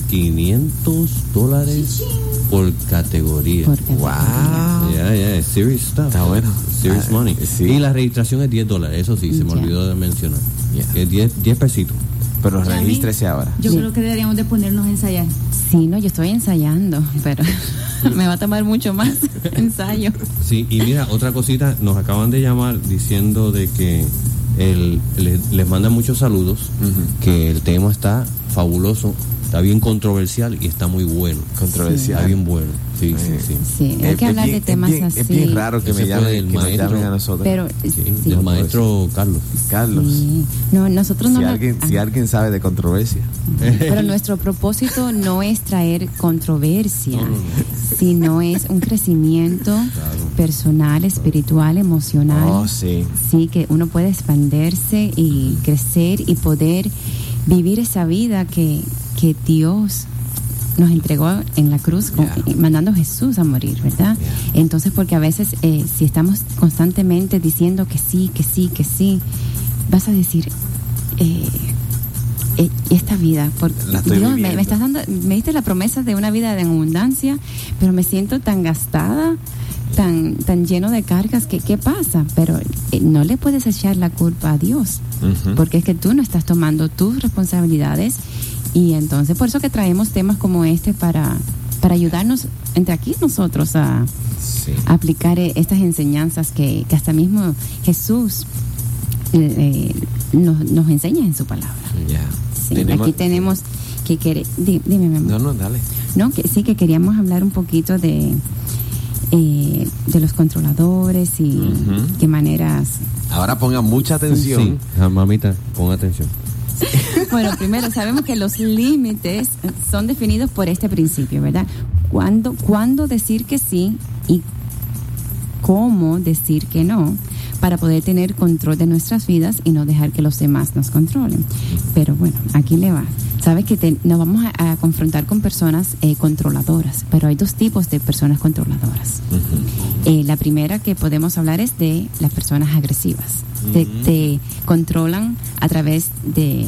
$500 por categoría.
Wow.
Yeah, serious stuff.
Está bueno.
Serious money.
Sí.
Y la registración es $10, eso sí, se me olvidó de mencionar. Es 10 pesitos.
Pero regístrese ahora.
Yo creo que deberíamos de ponernos a ensayar.
Sí, no, yo estoy ensayando, pero me va a tomar mucho más ensayo.
Sí, y mira, otra cosita, nos acaban de llamar diciendo de que les mandan muchos saludos, que el tema está fabuloso, está bien controversial y está muy bueno.
Controversial.
Está bien bueno. Sí.
Sí, hay que hablar de temas así.
Es bien raro que me llamen a nosotros.
Pero,
el maestro Carlos.
Sí. No, nosotros no.
Si alguien sabe de controversia.
Pero nuestro propósito no es traer controversia, sino es un crecimiento personal, espiritual, emocional. Sí, que uno puede expandirse y crecer y poder vivir esa vida que Dios nos entregó en la cruz, mandando a Jesús a morir, ¿verdad? Entonces, porque a veces si estamos constantemente diciendo que sí, vas a decir, esta vida, porque Dios me estás dando, me diste la promesa de una vida de abundancia, pero me siento tan gastada, tan lleno de cargas, ¿qué pasa? Pero no le puedes echar la culpa a Dios, porque es que tú no estás tomando tus responsabilidades. Y entonces por eso que traemos temas como este para ayudarnos entre aquí nosotros a aplicar estas enseñanzas que hasta mismo Jesús nos enseña en su palabra. Aquí tenemos que dime, mi amor.
No, dale.
No, que sí, que queríamos hablar un poquito de los controladores y qué maneras.
Ahora ponga mucha atención.
Sí, mamita, ponga atención.
Bueno, primero sabemos que los límites son definidos por este principio, ¿verdad? ¿Cuándo decir que sí y cómo decir que no para poder tener control de nuestras vidas y no dejar que los demás nos controlen? Pero bueno, aquí le va. Sabes que nos vamos a confrontar con personas controladoras, pero hay dos tipos de personas controladoras. La primera que podemos hablar es de las personas agresivas. Te controlan a través de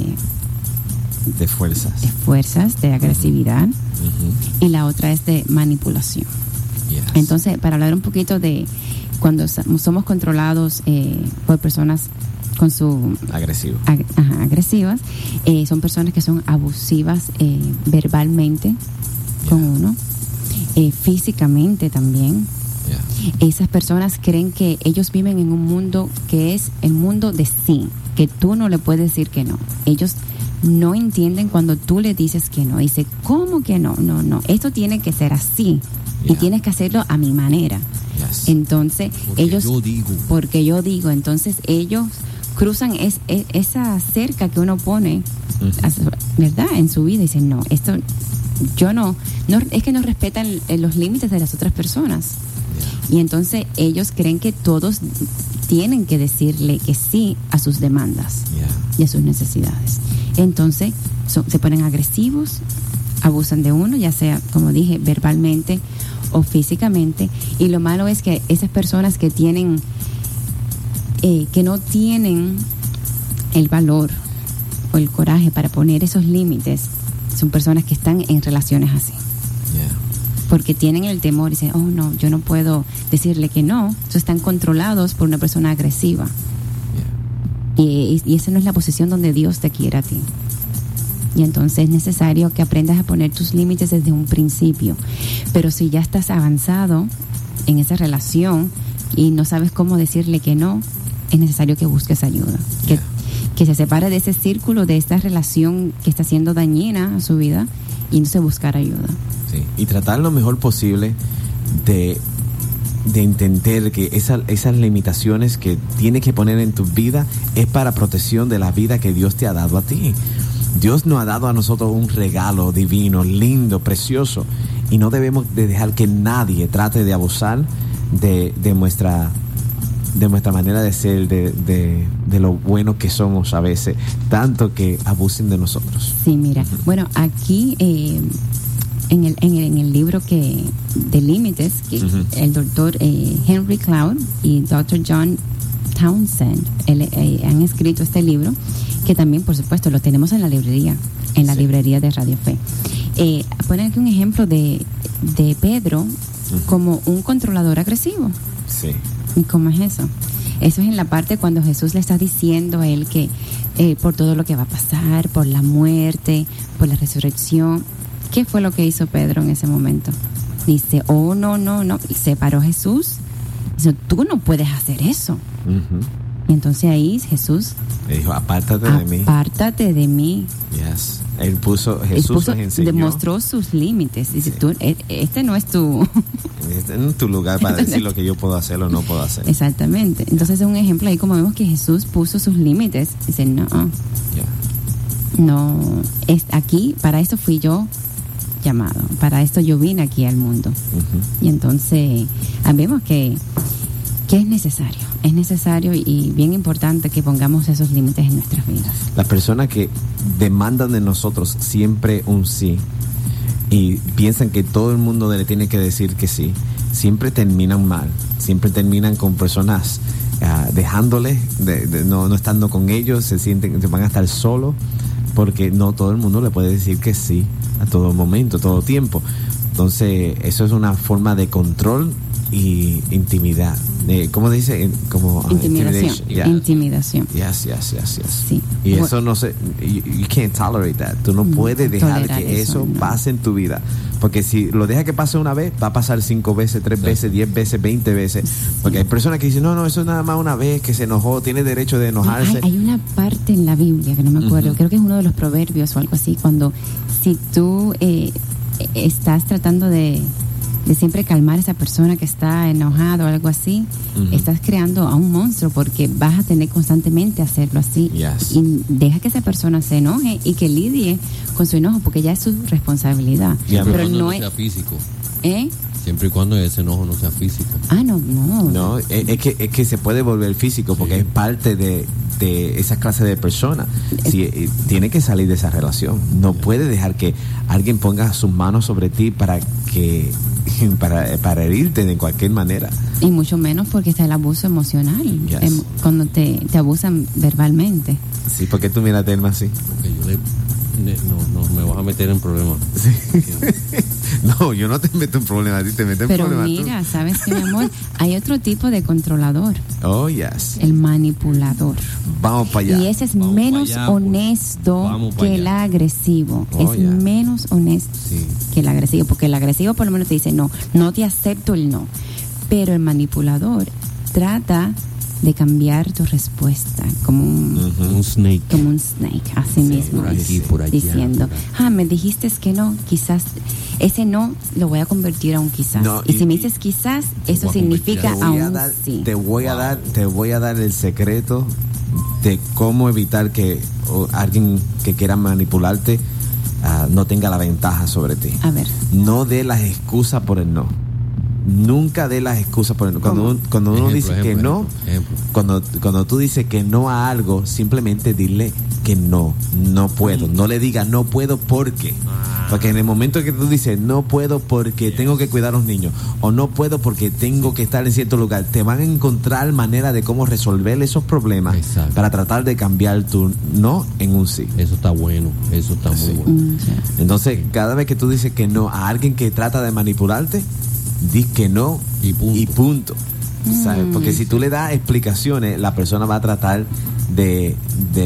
fuerzas.
De fuerzas, de agresividad. Y la otra es de manipulación. Entonces, para hablar un poquito de cuando somos controlados por personas con su agresivas, son personas que son abusivas verbalmente con uno, físicamente también. Esas personas creen que ellos viven en un mundo que es el mundo de sí, que tú no le puedes decir que no. Ellos no entienden cuando tú le dices que no. Dice, ¿cómo que no? No, esto tiene que ser así y tienes que hacerlo a mi manera. Entonces, porque yo digo, entonces ellos cruzan esa cerca que uno pone, ¿verdad? En su vida y dicen, no, esto yo no, es que no respetan los límites de las otras personas. Y entonces ellos creen que todos tienen que decirle que sí a sus demandas y a sus necesidades. Entonces se ponen agresivos, abusan de uno, ya sea, como dije, verbalmente o físicamente. Y lo malo es que esas personas que tienen que no tienen el valor o el coraje para poner esos límites, son personas que están en relaciones así. Porque tienen el temor y dicen, oh no, yo no puedo decirle que no. Entonces están controlados por una persona agresiva. Y esa no es la posición donde Dios te quiere a ti. Y entonces es necesario que aprendas a poner tus límites desde un principio. Pero si ya estás avanzado en esa relación y no sabes cómo decirle que no, es necesario que busques ayuda. Que se separe de ese círculo, de esta relación que está siendo dañina a su vida, y entonces buscar ayuda.
Y tratar lo mejor posible de entender que esas limitaciones que tienes que poner en tu vida es para protección de la vida que Dios te ha dado a ti. Dios nos ha dado a nosotros un regalo divino, lindo, precioso, y no debemos de dejar que nadie trate de abusar de nuestra manera de ser, de lo bueno que somos a veces, tanto que abusen de nosotros.
Sí, mira, bueno, aquí en el libro de Límites, que el doctor Henry Cloud y Dr. John Townsend han escrito este libro, que también, por supuesto, lo tenemos en la librería, librería de Radio Fe. Ponen aquí un ejemplo de Pedro como un controlador agresivo.
Sí.
¿Y cómo es eso? Eso es en la parte cuando Jesús le está diciendo a él que por todo lo que va a pasar, por la muerte, por la resurrección. ¿Qué fue lo que hizo Pedro en ese momento? Dice, no. Se paró Jesús. Dice, tú no puedes hacer eso. Y entonces ahí Jesús
le dijo, apártate de mí.
Apártate de mí.
Yes. Jesús nos enseñó.
Demostró sus límites. Dice, tú, este no es tu...
Este no es tu lugar para decir lo que yo puedo hacer o no puedo hacer.
Exactamente. Entonces es un ejemplo ahí como vemos que Jesús puso sus límites. Dice, no. No, aquí, para eso fui yo llamado. Para esto yo vine aquí al mundo. Y entonces vemos que es necesario. Es necesario y bien importante que pongamos esos límites en nuestras vidas.
Las personas que demandan de nosotros siempre un sí y piensan que todo el mundo le tiene que decir que sí, siempre terminan mal, siempre terminan con personas dejándoles, no estando con ellos, se van a estar solos, porque no todo el mundo le puede decir que sí a todo momento, todo tiempo. Entonces eso es una forma de control y intimidad. ¿Cómo dice? Como
intimidación.
Yes.
Sí.
Y eso no se... You can't tolerate that. Tú no puedes dejar que eso pase en tu vida. Porque si lo dejas que pase una vez, va a pasar 5 veces, 3 veces, 10 veces, 20 veces. Porque hay personas que dicen, no, eso es nada más una vez, que se enojó, tiene derecho de enojarse.
Hay una parte en la Biblia que no me acuerdo, creo que es uno de los proverbios o algo así, cuando si tú estás tratando de siempre calmar a esa persona que está enojada o algo así, estás creando a un monstruo, porque vas a tener constantemente hacerlo así. Y deja que esa persona se enoje y que lidie con su enojo, porque ya es su responsabilidad.
Pero no sea físico. Siempre y cuando ese enojo no sea físico.
No, es que se puede volver físico, porque es parte de esa clase de persona. Tiene que salir de esa relación. No puede dejar que alguien ponga sus manos sobre ti para herirte de cualquier manera.
Y mucho menos porque está el abuso emocional, cuando te abusan verbalmente.
Sí, ¿por qué tú miras a Telma así?
Porque no me vas a meter en problemas.
Sí. No, yo no te meto en problemas, a ti te meto en problemas.
Pero mira, ¿sabes qué, mi amor? Hay otro tipo de controlador.
Oh, yes.
El manipulador.
Vamos para allá.
Y ese es menos honesto que el agresivo. Es menos honesto que el agresivo, porque el agresivo por lo menos te dice, no te acepto el no. Pero el manipulador trata de cambiar tu respuesta como un
snake.
Como un snake, así mismo.
Por aquí, por allá,
diciendo, me dijiste que no, quizás ese no lo voy a convertir a un quizás. No, y si me dices quizás, eso significa a un sí.
Te voy a dar el secreto de cómo evitar que alguien que quiera manipularte no tenga la ventaja sobre ti.
A ver.
No dé las excusas por el no. Nunca dé las excusas por el no. Cuando uno dice que no, cuando tú dices que no a algo, simplemente dile que no puedo. No le digas no puedo porque. Porque en el momento que tú dices no puedo porque tengo que cuidar a los niños, o no puedo porque tengo que estar en cierto lugar, te van a encontrar manera de cómo resolver esos problemas.
Exacto.
Para tratar de cambiar tu no en un sí.
Eso está bueno, eso está muy bueno.
Entonces, cada vez que tú dices que no a alguien que trata de manipularte, di que no y punto. ¿Sabes? Porque si tú le das explicaciones, la persona va a tratar de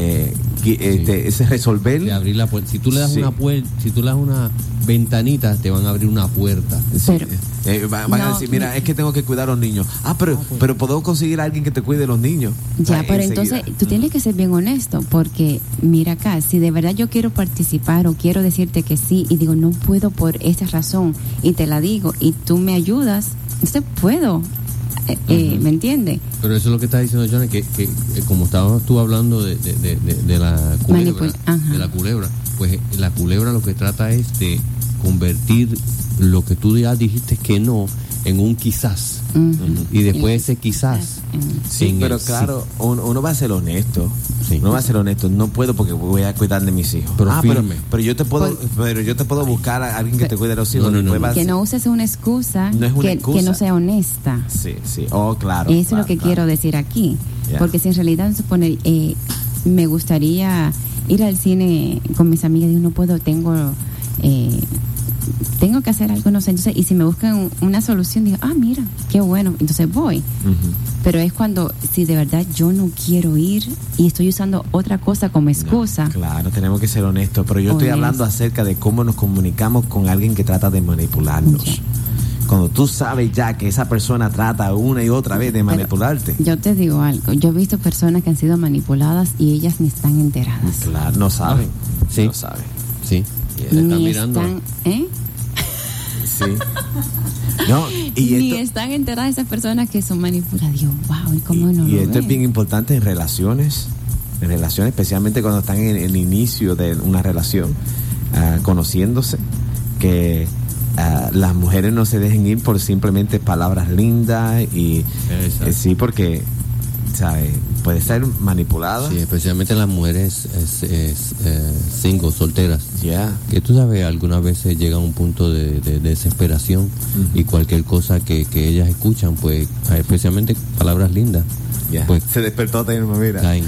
resolver.
De abrir la puerta. Si tú le das una puerta, si tú le das una ventanita, te van a abrir una puerta.
Van a decir, mira, es que tengo que cuidar a los niños. Pero puedo conseguir a alguien que te cuide los niños.
Ya, pero entonces tú tienes que ser bien honesto, porque mira acá, si de verdad yo quiero participar o quiero decirte que sí y digo no puedo por esta razón y te la digo y tú me ayudas, entonces puedo. ¿Me entiendes?
Pero eso es lo que está diciendo Johnny, que como estabas tú hablando de la de la culebra. Pues la culebra lo que trata es de convertir lo que tú ya dijiste que no en un quizás. Y después ese quizás.
Sí, pero claro, uno va a ser honesto. Sí. Uno va a ser honesto. No puedo porque voy a cuidar de mis hijos. Pero yo te puedo buscar a alguien que te cuide de los hijos.
Que no uses una excusa, que no sea honesta.
Sí. Oh, claro.
Eso es lo que quiero decir aquí. Yeah. Porque si en realidad supone, me gustaría ir al cine con mis amigas, digo, no puedo, tengo que hacer algo, no sé. Entonces, y si me buscan una solución, digo, mira, qué bueno, entonces voy. Pero es cuando, si de verdad yo no quiero ir y estoy usando otra cosa como excusa.
No, claro, tenemos que ser honestos, pero yo estoy hablando acerca de cómo nos comunicamos con alguien que trata de manipularnos. Okay. Cuando tú sabes ya que esa persona trata una y otra vez de manipularte.
Pero yo te digo algo, yo he visto personas que han sido manipuladas y ellas ni están enteradas.
Claro, no saben.
Sí.
No saben.
Sí.
Ni están,
Sí. No,
ni están enteradas esas personas que son manipuladas. Dios, wow, ¿y cómo no lo
Y esto
ven?
es bien importante en relaciones, especialmente cuando están en el inicio de una relación, conociéndose, que las mujeres no se dejen ir por simplemente palabras lindas y sí, porque ¿sabes? Puede ser manipulada.
Sí, especialmente las mujeres single, solteras.
Yeah.
Que tú sabes, algunas veces llega a un punto de desesperación y cualquier cosa que ellas escuchan, pues, especialmente palabras lindas.
Yeah.
Pues,
se despertó también, mira.
Caen.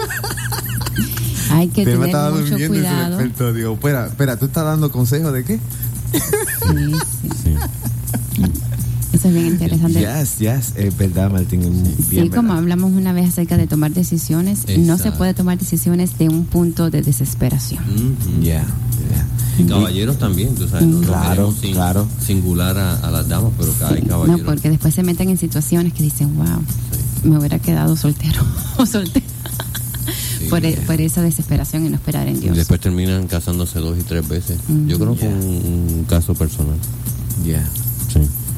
Hay que tener mucho cuidado.
Digo, espera, ¿tú estás dando consejos de qué?
Sí. Eso es bien interesante.
Yes, es verdad, Martín.
Sí, como hablamos una vez acerca de tomar decisiones, no se puede tomar decisiones de un punto de desesperación.
Y caballeros también, tú sabes,
claro.
Singular a las damas, pero cada caballero.
No, porque después se meten en situaciones que dicen, wow, me hubiera quedado soltero o soltera. Por esa desesperación y no esperar en Dios.
Y después terminan casándose 2 y 3 veces. Yo creo que un caso personal. Sí.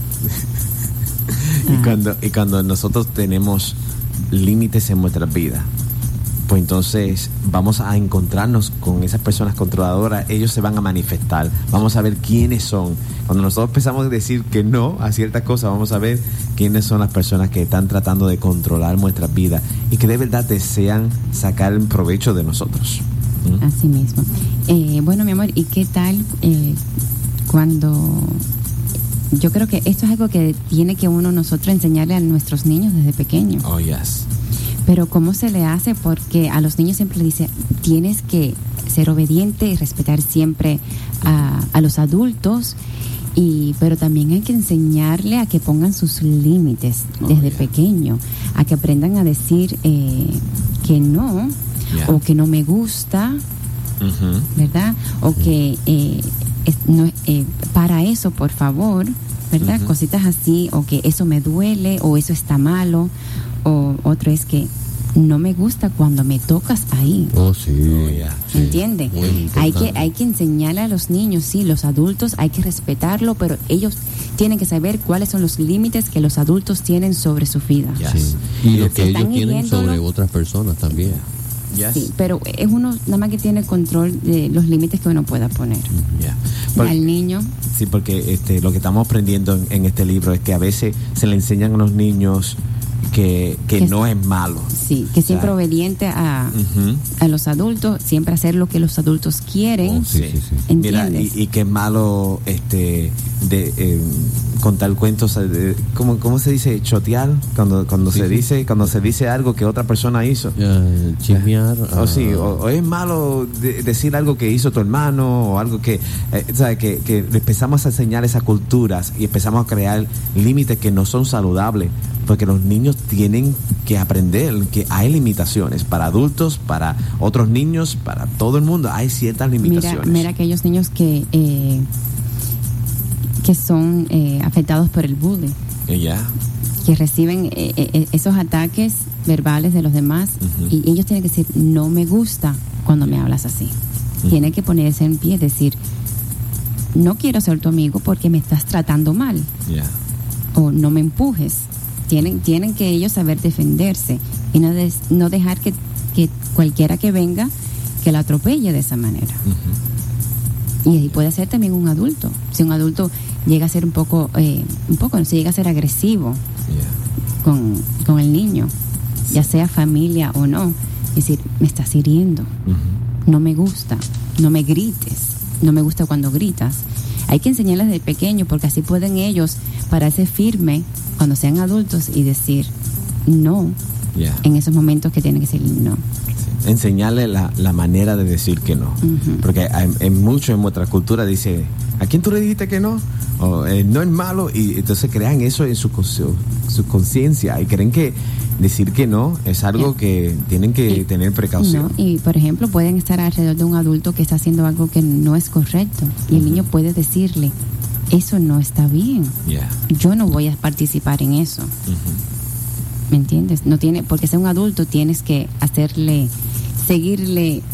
Y cuando nosotros tenemos límites en nuestras vidas, pues entonces vamos a encontrarnos con esas personas controladoras. Ellos se van a manifestar. Vamos a ver quiénes son. Cuando nosotros empezamos a decir que no a ciertas cosas, vamos a ver quiénes son las personas que están tratando de controlar nuestras vidas y que de verdad desean sacar el provecho de nosotros.
Así mismo. Bueno, mi amor, ¿y qué tal cuando... Yo creo que esto es algo que tiene que nosotros enseñarle a nuestros niños desde pequeños.
Oh, yes.
Pero ¿cómo se le hace? Porque a los niños siempre le dice, tienes que ser obediente y respetar siempre a los adultos, pero también hay que enseñarle a que pongan sus límites desde pequeño, a que aprendan a decir que no, o que no me gusta, ¿verdad? O que para eso, por favor, ¿verdad? Cositas así, o que eso me duele, o eso está malo, o otro es que no me gusta cuando me tocas ahí.
Oh, sí.
¿Entiende? Hay que enseñarle a los niños, sí, los adultos hay que respetarlo, pero ellos tienen que saber cuáles son los límites que los adultos tienen sobre su vida.
Sí. Y lo que ellos tienen sobre otras personas también.
Sí, pero es uno nada más que tiene control de los límites que uno pueda poner al niño.
Sí, porque lo que estamos aprendiendo en este libro es que a veces se le enseñan a los niños que no es malo.
Sí, que siempre obediente a los adultos, siempre hacer lo que los adultos quieren.
Mira, y que es malo contar cuentos, ¿cómo se dice? Chotear, cuando se dice algo que otra persona hizo.
Chismear.
O es malo decir algo que hizo tu hermano, o algo que, ¿sabes? Que empezamos a enseñar esas culturas y empezamos a crear límites que no son saludables. Porque los niños tienen que aprender que hay limitaciones para adultos, para otros niños, para todo el mundo. Hay ciertas limitaciones.
Mira aquellos niños que son afectados por el bullying. Que reciben esos ataques verbales de los demás y ellos tienen que decir, no me gusta cuando me hablas así. Tienen que ponerse en pie y decir, no quiero ser tu amigo porque me estás tratando mal. O no me empujes. Tienen que ellos saber defenderse y no dejar que cualquiera que venga, que la atropelle de esa manera. Y puede ser también un adulto. Si un adulto llega a ser si llega a ser agresivo con el niño, ya sea familia o no, es decir, me estás hiriendo, no me gusta, no me grites, no me gusta cuando gritas. Hay que enseñarles desde pequeño, porque así pueden ellos pararse firme cuando sean adultos y decir no en esos momentos que tienen que decir no.
Enseñarle la manera de decir que no. Porque en nuestra cultura dice, ¿a quién tú le dijiste que no? O, no es malo, y entonces crean eso en su conciencia y creen que decir que no es algo que tienen que tener precaución.
No, y por ejemplo pueden estar alrededor de un adulto que está haciendo algo que no es correcto, y el niño puede decirle, eso no está bien, yo no voy a participar en eso. ¿Me entiendes? No tiene, porque ser un adulto tienes que seguirle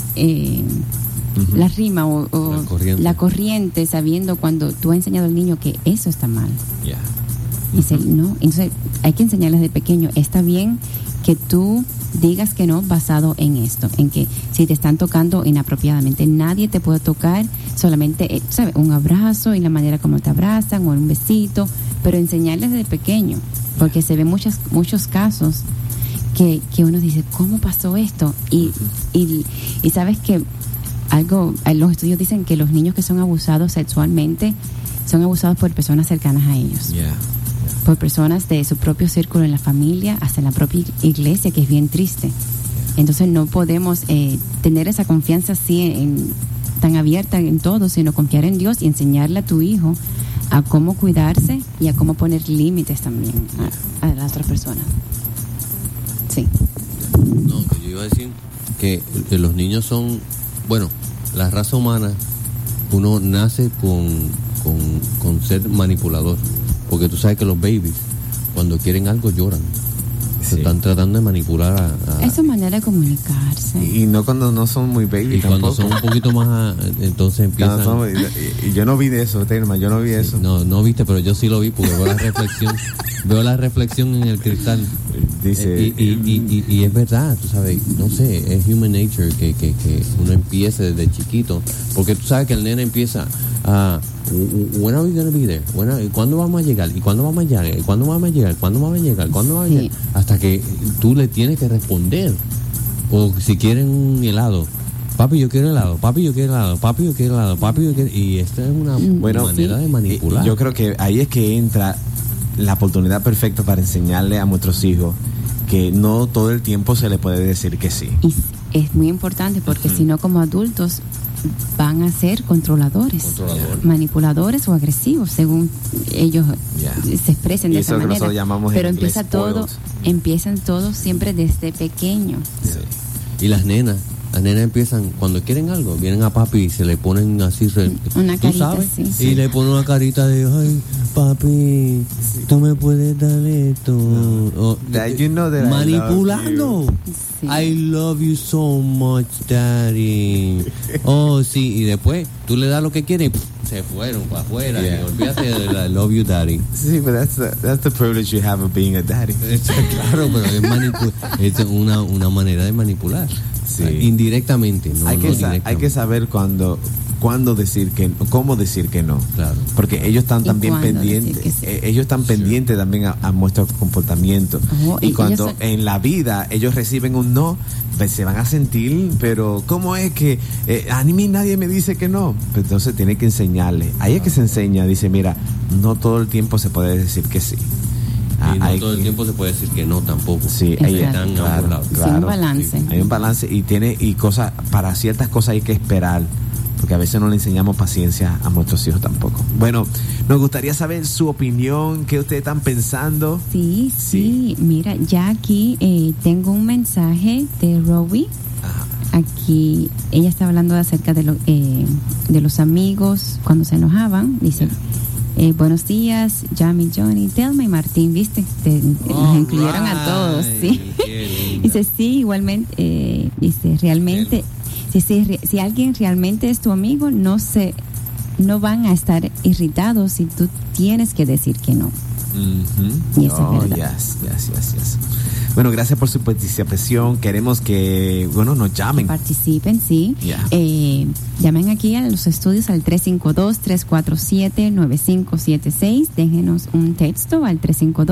la rima o la corriente, sabiendo cuando tú has enseñado al niño que eso está mal. Dice, no, entonces hay que enseñarles de pequeño, está bien que tú digas que no basado en esto, en que si te están tocando inapropiadamente, nadie te puede tocar, solamente ¿sabes? Un abrazo y la manera como te abrazan o un besito, pero enseñarles de pequeño, porque se ven muchos casos que uno dice, ¿cómo pasó esto? Y sabes que los estudios dicen que los niños que son abusados sexualmente son abusados por personas cercanas a ellos. Por personas de su propio círculo en la familia, hasta en la propia iglesia, que es bien triste. Entonces no podemos tener esa confianza así tan abierta en todo, sino confiar en Dios y enseñarle a tu hijo a cómo cuidarse y a cómo poner límites también a la otra persona. Sí.
No, que yo iba a decir que los niños son, bueno, la raza humana, uno nace con ser manipulador. Porque tú sabes que los babies, cuando quieren algo, lloran. Se están tratando de manipular a...
Es su manera de comunicarse.
Y no cuando no son muy babies.
Y cuando son un poquito más... entonces empiezan...
Y yo no vi de eso, Telma, yo no vi eso.
No viste, pero yo sí lo vi porque veo la reflexión. Veo la reflexión en el cristal.
Dice...
Y es verdad, tú sabes, no sé, es human nature que uno empiece desde chiquito. Porque tú sabes que el nene empieza a... When are we gonna be there? ¿Cuándo vamos a llegar? ¿Y cuándo vamos a llegar? ¿Cuándo vamos a llegar? ¿Cuándo vamos a llegar? ¿Cuándo vamos a llegar? Hasta que tú le tienes que responder. O si quieren un helado, papi, yo quiero helado, papi, yo quiero helado, papi, yo quiero helado, papi, yo quiero... Y esta es una manera de manipular.
Yo creo que ahí es que entra la oportunidad perfecta para enseñarle a nuestros hijos que no todo el tiempo se le puede decir que sí.
Y es muy importante porque si no, como adultos van a ser controladores, manipuladores o agresivos, según ellos se expresen de esa manera. Pero empiezan todos siempre desde pequeño.
Y las nenas empiezan, cuando quieren algo, vienen a papi y se le ponen así,
una carita,
¿sabes?
Sí.
Y le ponen una carita de, ay, papi, tú me puedes dar esto. Manipulando. I love you so much, daddy. Oh, sí, y después tú le das lo que quiere y se fueron para afuera. Y olvídate de I love you, daddy.
Sí, but that's the privilege you have of being a daddy.
Claro, pero es una manera de manipular. Sí. Indirectamente, no directamente.
Hay que saber cuándo decir que, cómo decir que no.
Claro.
Porque ellos están también pendientes. Ellos están pendientes también a nuestro comportamiento. Y cuando en la vida ellos reciben un no, pues se van a sentir, pero ¿cómo es que a mí nadie me dice que no? Pues entonces tiene que enseñarle. Ahí es que se enseña, dice, mira, no todo el tiempo se puede decir que sí.
Y no todo el tiempo se puede decir que no tampoco.
Sí, hay
un balance.
Sí. Hay un balance y cosas, para ciertas cosas hay que esperar, porque a veces no le enseñamos paciencia a nuestros hijos tampoco. Bueno, nos gustaría saber su opinión, qué ustedes están pensando.
Sí. Mira, ya aquí tengo un mensaje de Robbie. Aquí ella está hablando acerca de los amigos cuando se enojaban. Dice... buenos días, Yami, Johnny, Telma y Martín, ¿viste? Nos incluyeron a todos, ¿sí? Dice, sí, igualmente, dice, realmente, si alguien realmente es tu amigo, no van a estar irritados si tú tienes que decir que no. Y eso es verdad.
Yes. Bueno, gracias por su participación. Queremos que, nos llamen.
Participen, sí.
Yeah.
Llamen aquí a los estudios al 352-347-9576. Déjenos un texto al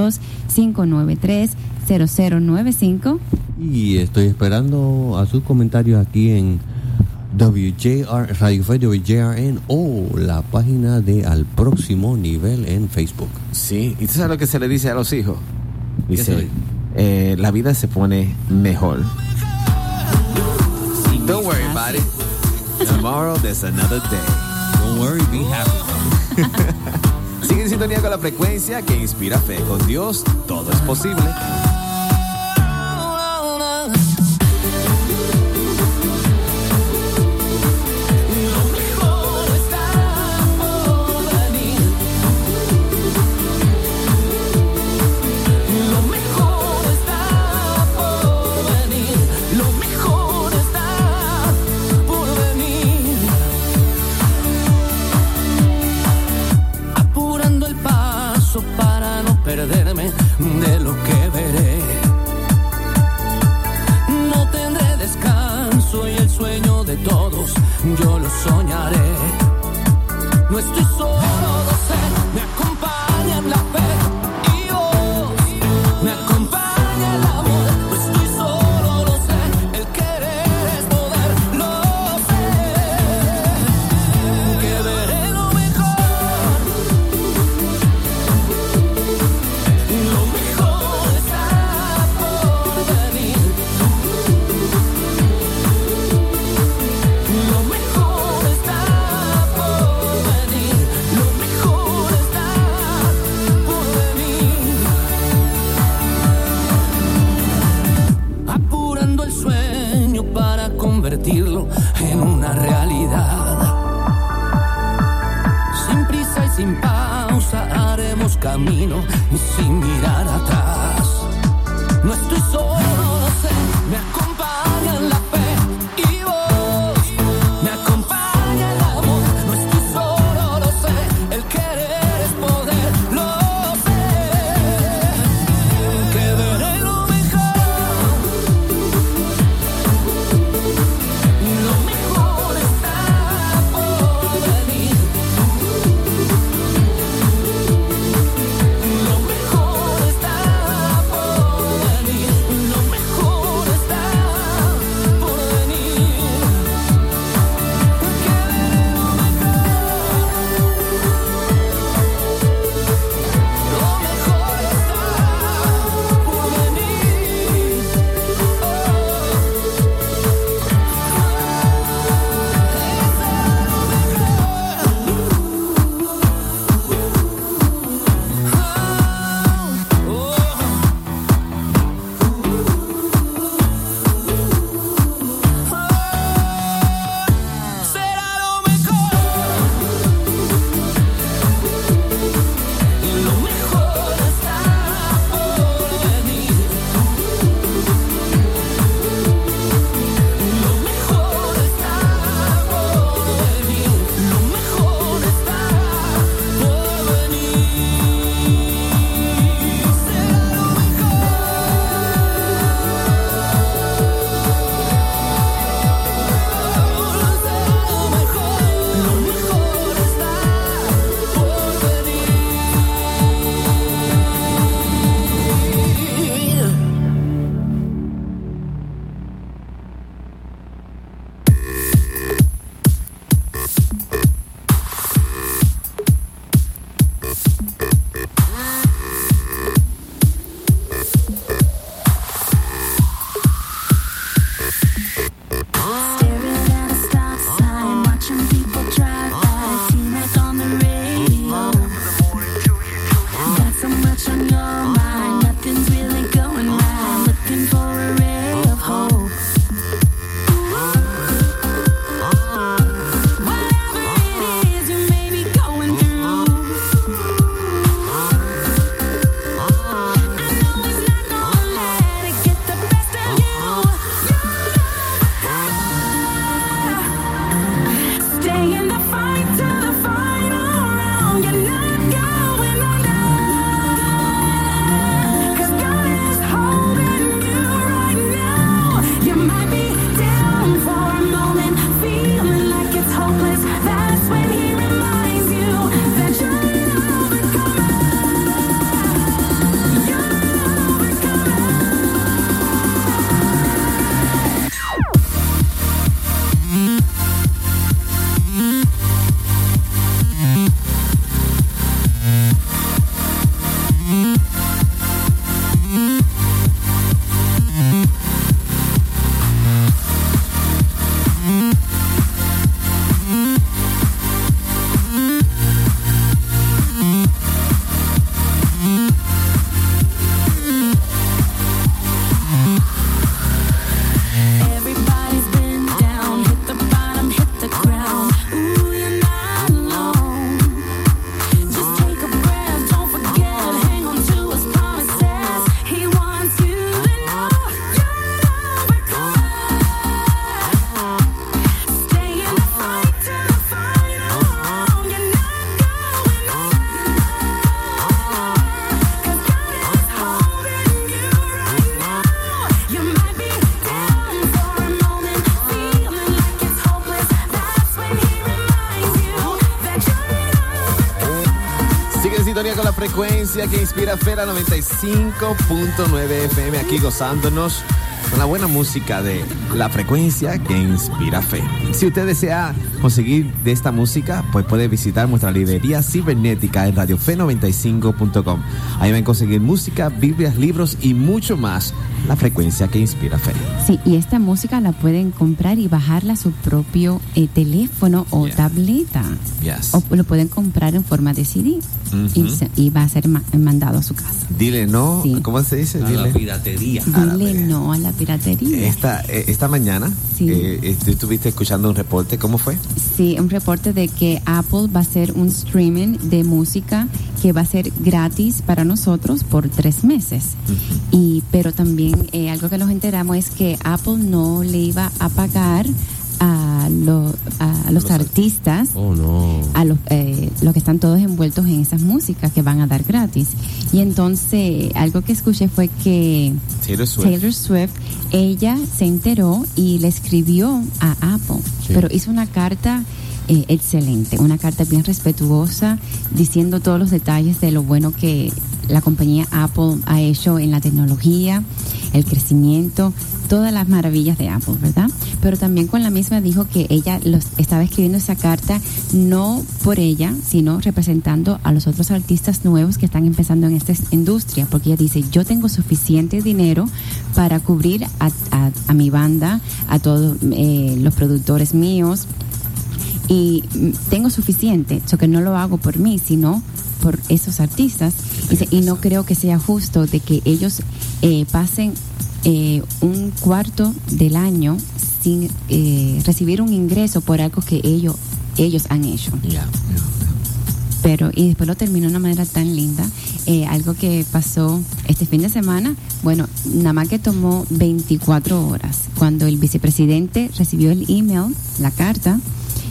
352-593-0095.
Y estoy esperando a sus comentarios aquí en WJR, Radio Fe WJRN o la página de Al Próximo Nivel en Facebook.
Sí, ¿y tú sabes lo que se le dice a los hijos? Dice, la vida se pone mejor. Don't worry about it. Tomorrow there's another day.
Don't worry, be happy.
Sigue en sintonía con la frecuencia que inspira fe. Con Dios todo es posible.
Para no perderme de lo que veré. No tendré descanso y el sueño de todos yo lo soñaré. No estoy solo, lo sé, me acompaña en la fe y vos, me acompaña el amor. No estoy solo, lo sé, el querer es poder, lo sé, que veré lo mejor. Lo mejor está por venir. Lo mejor está por venir. Lo mejor está por venir. Apurando el sueño para convertirlo en una realidad. Sin prisa y sin pausa haremos camino y sin mirar atrás. No estoy solo, lo sé, me acompaña en la fe y vos, me acompaña el amor. No estoy solo, lo sé, el querer es poder, lo sé, que veré lo mejor. Lo mejor está por venir. Lo mejor está
sintonía con la frecuencia que inspira Fera 95.9 FM, aquí gozándonos con la buena música de la frecuencia que inspira fe. Si usted desea conseguir de esta música, pues puede visitar nuestra librería cibernética en radiofe95.com. Ahí van a conseguir música, Biblias, libros y mucho más. La frecuencia que inspira fe.
Sí, y esta música la pueden comprar y bajarla a su propio teléfono o tableta.
Yes.
O lo pueden comprar en forma de CD y va a ser mandado a su casa.
Dile no, sí. ¿Cómo se dice?
A la piratería.
Dile no a la piratería.
Esta mañana tú estuviste escuchando un reporte, ¿cómo fue?
Sí, un reporte de que Apple va a hacer un streaming de música que va a ser gratis para nosotros por 3 meses. Pero también algo que nos enteramos es que Apple no le iba a pagar a los artistas, a los que están todos envueltos en esas músicas que van a dar gratis. Y entonces algo que escuché fue que Taylor Swift, ella se enteró y le escribió a Apple, pero hizo una carta excelente, una carta bien respetuosa, diciendo todos los detalles de lo bueno que la compañía Apple ha hecho en la tecnología, el crecimiento, todas las maravillas de Apple, ¿verdad? Pero también con la misma dijo que ella estaba escribiendo esa carta no por ella, sino representando a los otros artistas nuevos que están empezando en esta industria, porque ella dice, yo tengo suficiente dinero para cubrir a mi banda, a todos los productores míos, y tengo suficiente, so que no lo hago por mí, sino por esos artistas. Dice, y no creo que sea justo de que ellos pasen un cuarto del año sin recibir un ingreso por algo que ellos han hecho. Pero y después lo terminó de una manera tan linda. Algo que pasó este fin de semana, bueno, nada más que tomó 24 horas. Cuando el vicepresidente recibió el email, la carta,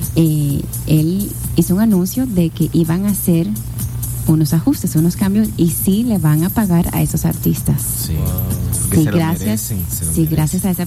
él hizo un anuncio de que iban a hacer unos ajustes, unos cambios, y sí le van a pagar a esos artistas.
Sí,
gracias a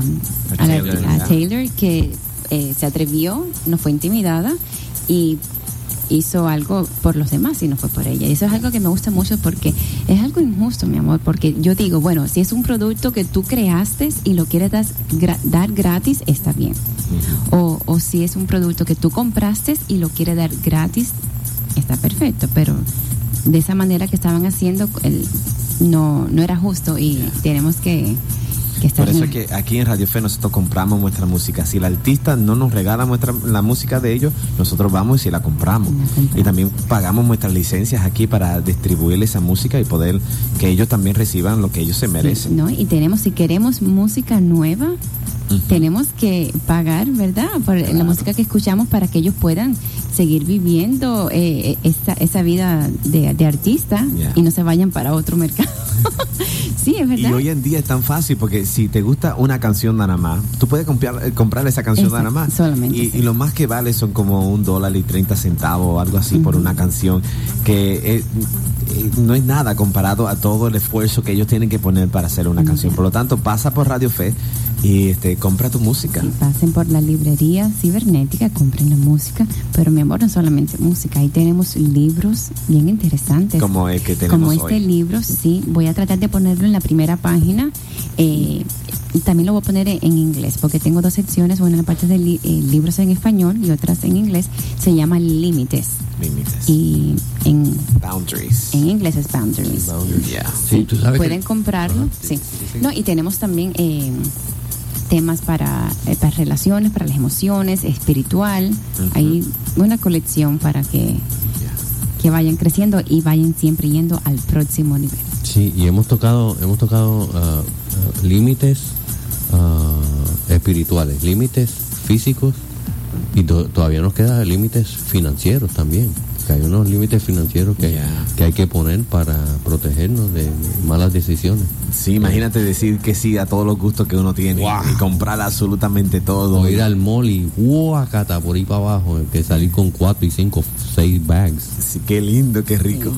Taylor, que se atrevió, no fue intimidada y hizo algo por los demás y no fue por ella. Y eso es algo que me gusta mucho porque es algo injusto, mi amor, porque yo digo, bueno, si es un producto que tú creaste y lo quieres dar gratis, está bien. O si es un producto que tú compraste y lo quieres dar gratis, está perfecto, pero de esa manera que estaban haciendo no era justo y tenemos que estar
por eso
bien.
es que aquí en Radio Fe nosotros compramos nuestra música. Si el artista no nos regala la música de ellos, nosotros vamos y la compramos. Y también pagamos nuestras licencias aquí para distribuir esa música y poder que ellos también reciban lo que ellos se merecen.
Sí, ¿no? Y si queremos música nueva, tenemos que pagar, ¿verdad? Por la música que escuchamos para que ellos puedan seguir viviendo esa vida de artista y no se vayan para otro mercado. Sí, es verdad.
Y hoy en día es tan fácil porque si te gusta una canción nada más, tú puedes comprar esa canción nada más.
Solamente.
Y lo más que vale son como $1.30 o algo así por una canción que no es nada comparado a todo el esfuerzo que ellos tienen que poner para hacer una canción. Por lo tanto, pasa por Radio Fe y compra tu música.
Sí, pasen por la librería cibernética, compren la música, pero mi amor, no solamente música, ahí tenemos libros bien interesantes.
Como el que tenemos
como este
hoy.
Libro, sí, voy a tratar de ponerlo en la primera página. También lo voy a poner en inglés, porque tengo 2 secciones, una en la parte de libros en español y otras en inglés. Se llama Límites. Y
Boundaries.
En inglés es Boundaries.
Yeah.
Sí, tú sabes
pueden comprarlo. Sí. No, y tenemos también temas para relaciones, para las emociones, espiritual. Hay una colección para que vayan creciendo y vayan siempre yendo al próximo nivel.
Sí, y hemos tocado límites espirituales, límites físicos y todavía nos quedan límites financieros también. Que hay unos límites financieros que hay que poner para protegernos de malas decisiones.
Sí, imagínate decir que sí a todos los gustos que uno tiene y comprar absolutamente todo.
O ir al mall y guacata por ahí para abajo, que salir con 4 y 5, 6 bags.
Sí, qué lindo, qué rico.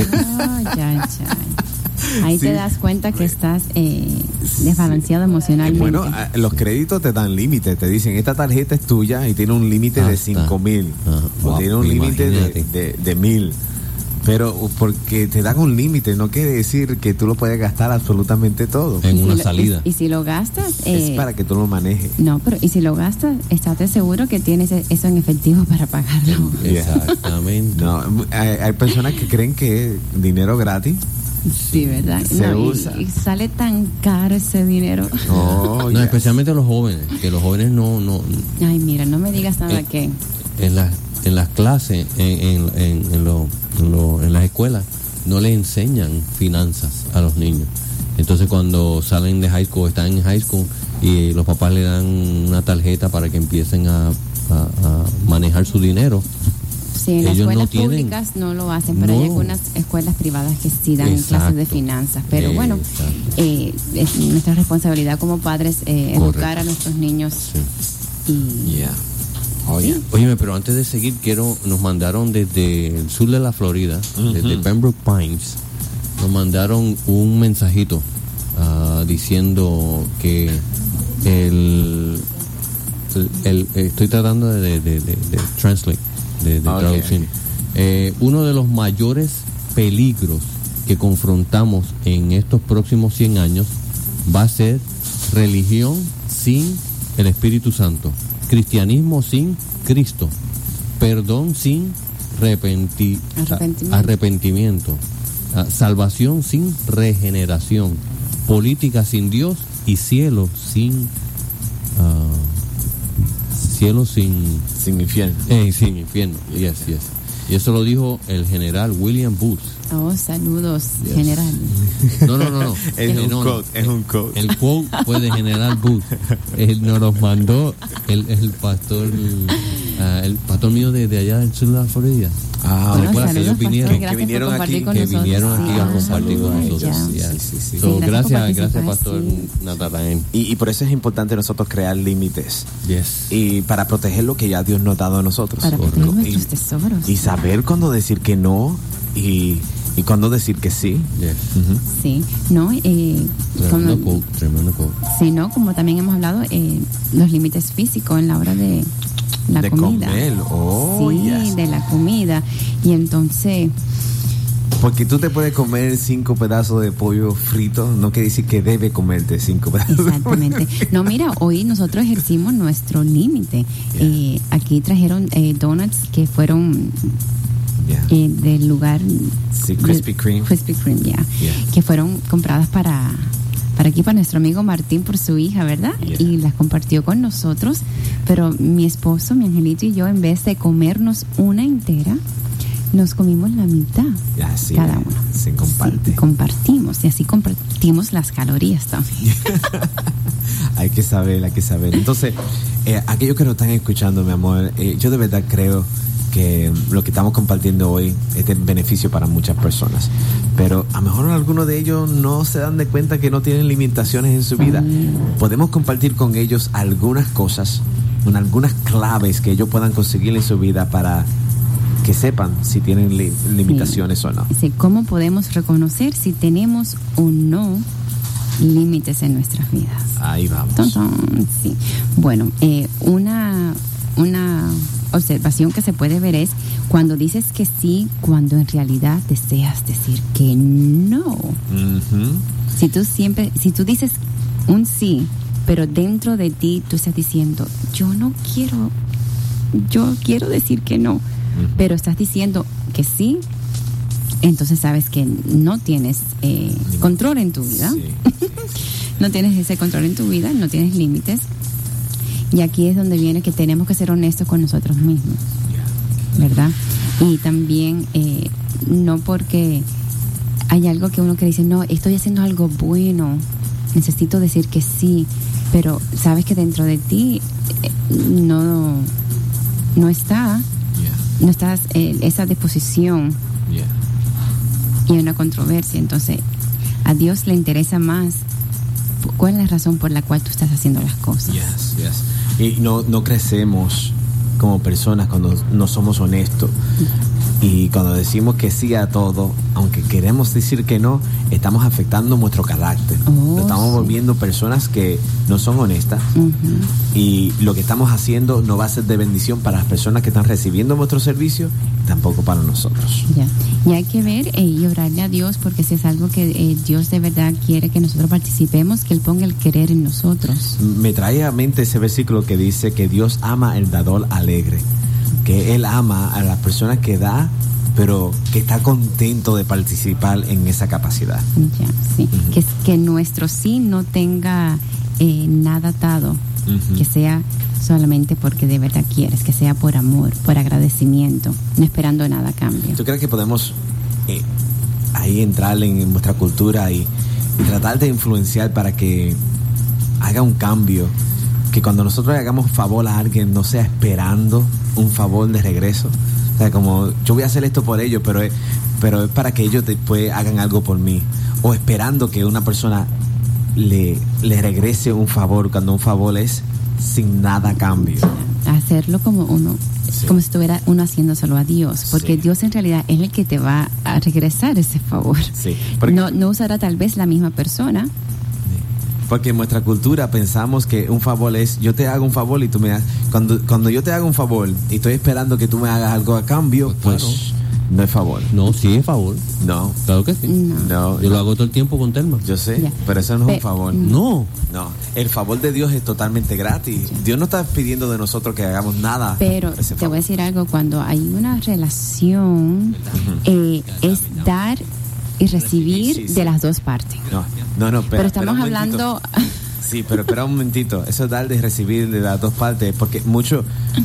Ahí te das cuenta que estás desbalanceado emocionalmente.
Bueno, los créditos te dan límites, te dicen esta tarjeta es tuya y tiene un límite de 5,000 o tiene un límite de 1,000. Pero porque te dan un límite, no quiere decir que tú lo puedes gastar absolutamente todo.
En una salida.
Y si lo gastas...
es para que tú lo manejes.
No, pero y si lo gastas, estate seguro que tienes eso en efectivo para pagarlo.
Exactamente.
No, hay personas que creen que es dinero gratis.
Sí, ¿verdad?
Se usa.
Y sale tan caro ese dinero.
Oh,
no, especialmente los jóvenes, que los jóvenes no.
Ay, mira, no me digas nada que...
En las clases, en las escuelas, no les enseñan finanzas a los niños. Entonces cuando salen de high school, están en high school y los papás le dan una tarjeta para que empiecen a manejar su dinero.
Sí, en las escuelas públicas no lo hacen, pero hay algunas escuelas privadas que sí dan clases de finanzas. Pero bueno, es nuestra responsabilidad como padres educar a nuestros niños.
Sí. Óyeme, pero antes de seguir, nos mandaron desde el sur de la Florida, desde Pembroke Pines, nos mandaron un mensajito diciendo que estoy tratando de translate, de traducir. Uno de los mayores peligros que confrontamos en estos próximos 100 años va a ser religión sin el Espíritu Santo, cristianismo sin Cristo, perdón sin arrepentimiento, salvación sin regeneración, política sin Dios y cielo sin
infierno.
Sin infierno. Yes. Y eso lo dijo el general William Booth.
Oh, saludos, general.
No.
Es un quote.
El quote fue de general Booth. Él nos los mandó el pastor mío de allá del sur de la Florida.
Que ellos
vinieron aquí a compartir con nosotros. Sí, gracias pastor Natanael.
Y por eso es importante nosotros crear límites. Y para proteger lo que ya Dios nos ha dado a nosotros.
Para proteger nuestros tesoros.
Y saber cuándo decir que no y cuándo decir que sí.
Sí, no,
tremendo quote.
Sí, no, como también hemos hablado, los límites físicos en la hora de la comida.
Comer.
De la comida. Y entonces...
Porque tú te puedes comer 5 pedazos de pollo frito, no quiere decir que debe comerte 5 pedazos.
Exactamente. No, mira, hoy nosotros ejercimos nuestro límite. Aquí trajeron donuts que fueron del lugar...
Sí, Krispy Kreme.
Que fueron compradas para aquí, para nuestro amigo Martín, por su hija, ¿verdad? Y las compartió con nosotros. Pero mi esposo, mi angelito y yo, en vez de comernos una entera, nos comimos la mitad, cada uno.
Se comparte.
Compartimos, y así compartimos las calorías también.
Hay que saber. Entonces, aquellos que nos están escuchando, mi amor, yo de verdad creo que lo que estamos compartiendo hoy es de beneficio para muchas personas, pero a lo mejor algunos de ellos no se dan de cuenta que no tienen limitaciones en su vida. Podemos compartir con ellos algunas cosas, algunas claves que ellos puedan conseguir en su vida para que sepan si tienen limitaciones o no.
Sí, ¿cómo podemos reconocer si tenemos o no límites en nuestras vidas?
Ahí vamos.
Sí. Bueno, una observación que se puede ver es cuando dices que sí, cuando en realidad deseas decir que no. Si tú dices un sí, pero dentro de ti tú estás diciendo, yo quiero decir que no, pero estás diciendo que sí, entonces sabes que no tienes control en tu vida. No tienes ese control en tu vida, no tienes límites. Y aquí es donde viene que tenemos que ser honestos con nosotros mismos, ¿verdad? Y también no porque hay algo que uno que dice, no, estoy haciendo algo bueno, necesito decir que sí, pero sabes que dentro de ti no estás esa disposición y una controversia. Entonces a Dios le interesa más cuál es la razón por la cual tú estás haciendo las cosas. Y
no crecemos como personas cuando no somos honestos Y cuando decimos que sí a todo, aunque queremos decir que no, estamos afectando nuestro carácter. Lo estamos volviendo personas que no son honestas. Y lo que estamos haciendo no va a ser de bendición para las personas que están recibiendo nuestro servicio, tampoco para nosotros.
Ya. Y hay que ver y orarle a Dios, porque si es algo que Dios de verdad quiere que nosotros participemos, que Él ponga el querer en nosotros.
Me trae a mente ese versículo que dice que Dios ama al dador alegre, que Él ama a las personas que da, pero que está contento de participar en esa capacidad.
Ya, sí. Que nuestro sí no tenga nada atado, que sea solamente porque de verdad quieres, que sea por amor, por agradecimiento, no esperando nada a cambio.
¿Tú crees que podemos ahí entrar en nuestra cultura y tratar de influenciar para que haga un cambio? Que cuando nosotros hagamos favor a alguien no sea esperando un favor de regreso. O sea, como yo voy a hacer esto por ellos, pero es para que ellos después hagan algo por mí. O esperando que una persona le regrese un favor, cuando un favor es sin nada a cambio.
Hacerlo como uno, como si estuviera uno haciéndoselo a Dios, porque Dios en realidad es el que te va a regresar ese favor.
Sí,
no usará tal vez la misma persona.
Porque en nuestra cultura pensamos que un favor es, yo te hago un favor y tú me das. Cuando yo te hago un favor y estoy esperando que tú me hagas algo a cambio, pues claro, no es favor.
No, sí es favor.
No.
Claro que sí.
No,
yo lo hago todo el tiempo con Telma.
Yo sé, pero eso no es un favor.
No.
El favor de Dios es totalmente gratis. Dios no está pidiendo de nosotros que hagamos nada.
Pero te voy a decir algo, cuando hay una relación, es dar y recibir de las dos partes.
No,
pero estamos hablando...
Sí, pero espera un momentito. Eso es dar y recibir de las dos partes, porque muchos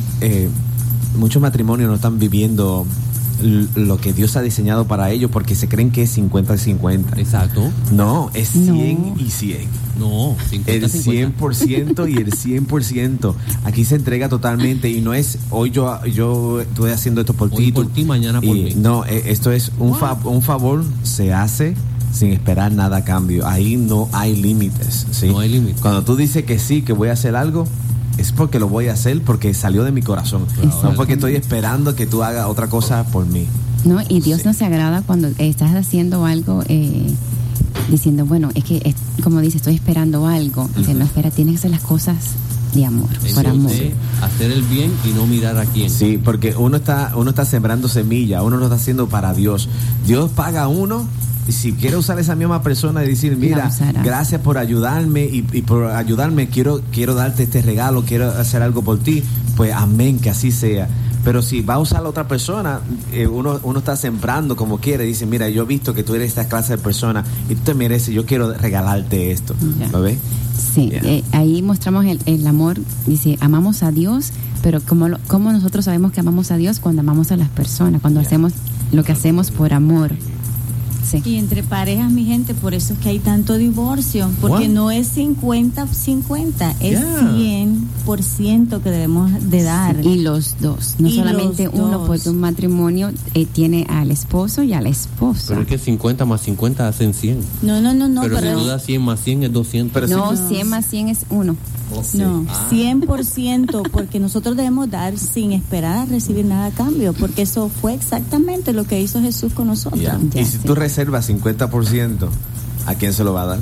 matrimonios no están viviendo lo que Dios ha diseñado para ellos porque se creen que es 50-50.
Exacto.
No, es 100 y 100.
No, 50-50.
El 100% y el 100%. Aquí se entrega totalmente y no es hoy yo estoy haciendo esto por
hoy
ti.
Por ti, mañana por mí.
No, esto es un favor se hace sin esperar nada a cambio. Ahí no hay límites, ¿sí?
No hay límites.
Cuando tú dices que sí, que voy a hacer algo, es porque lo voy a hacer, porque salió de mi corazón. No porque estoy esperando que tú hagas otra cosa por mí.
No, y Dios no se agrada cuando estás haciendo algo diciendo, bueno, es que como dice, estoy esperando algo. Dice, no, espera, tienes que hacer las cosas de amor, por amor.
Hacer el bien y no mirar a quién.
Sí, porque uno está sembrando semilla, uno lo está haciendo para Dios. Dios paga a uno. Y si quiere usar esa misma persona y decir, mira, gracias por ayudarme y por ayudarme quiero darte este regalo, quiero hacer algo por ti, pues amén, que así sea. Pero si va a usar a la otra persona, uno está sembrando como quiere, dice, mira, yo he visto que tú eres esta clase de persona y tú te mereces, yo quiero regalarte esto. ¿Lo ves?
Sí, ahí mostramos el amor, dice, amamos a Dios, pero como nosotros sabemos que amamos a Dios cuando amamos a las personas, cuando hacemos lo que hacemos por amor. Sí.
Y entre parejas, mi gente, por eso es que hay tanto divorcio, porque no es 50-50, es 100% que debemos de dar.
Y los dos, no solamente uno, porque un matrimonio tiene al esposo y a la esposa.
Pero es que 50 más 50 hacen 100.
No.
Pero si tú das 100 más 100 es 200.
Pero no, 100 más 100 es 1.
No, 100%, porque nosotros debemos dar sin esperar a recibir nada a cambio, porque eso fue exactamente lo que hizo Jesús con nosotros.
Y si tú reservas 50%, ¿a quién se lo va a dar?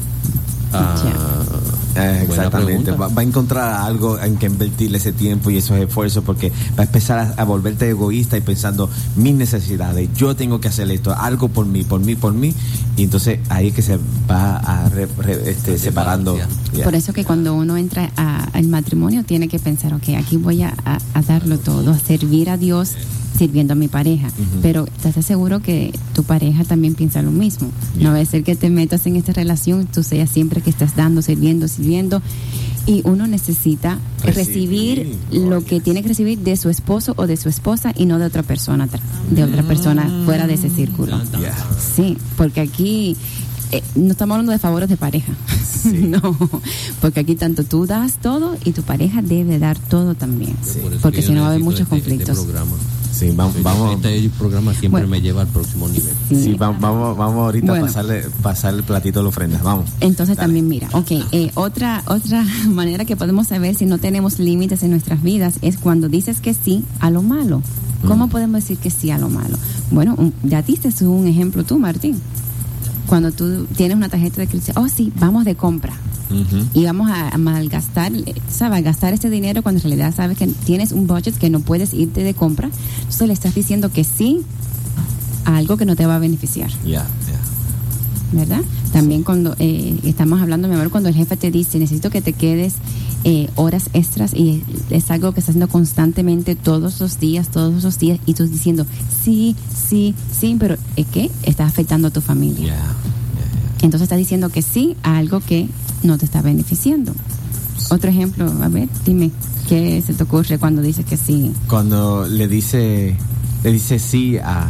Exactamente, va a encontrar algo en que invertirle ese tiempo y esos esfuerzos, porque va a empezar a volverte egoísta y pensando mis necesidades, yo tengo que hacer esto, algo por mí, y entonces ahí es que se va a separando.
Por eso que cuando uno entra al matrimonio tiene que pensar, ok, aquí voy a darlo todo, a servir a Dios sirviendo a mi pareja, pero ¿estás seguro que tu pareja también piensa lo mismo? No va a ser que te metas en esta relación, tú seas siempre que estás dando, sirviendo, y uno necesita recibir lo que tiene que recibir de su esposo o de su esposa y no de otra persona fuera de ese círculo. Sí, porque aquí no estamos hablando de favores de pareja. No, porque aquí tanto tú das todo y tu pareja debe dar todo también, porque si no va a haber muchos conflictos.
Sí, vamos.
Este programa siempre me lleva al próximo nivel.
Sí, vamos ahorita a pasar el platito de la ofrenda. Vamos.
Entonces también mira, otra manera que podemos saber si no tenemos límites en nuestras vidas es cuando dices que sí a lo malo. ¿Cómo podemos decir que sí a lo malo? Bueno, ya diste un ejemplo tú, Martín. Cuando tú tienes una tarjeta de crédito, sí, vamos de compra. Y vamos a malgastar, ¿sabes? A gastar ese dinero cuando en realidad sabes que tienes un budget que no puedes irte de compra. Entonces le estás diciendo que sí a algo que no te va a beneficiar. ¿Verdad? También cuando estamos hablando, mi amor, cuando el jefe te dice, necesito que te quedes horas extras, y es algo que estás haciendo constantemente todos los días, y tú diciendo, sí, pero es que estás afectando a tu familia. Entonces estás diciendo que sí a algo que no te está beneficiando. Otro ejemplo, a ver, dime, ¿qué se te ocurre cuando dices que sí?
Cuando le dice sí a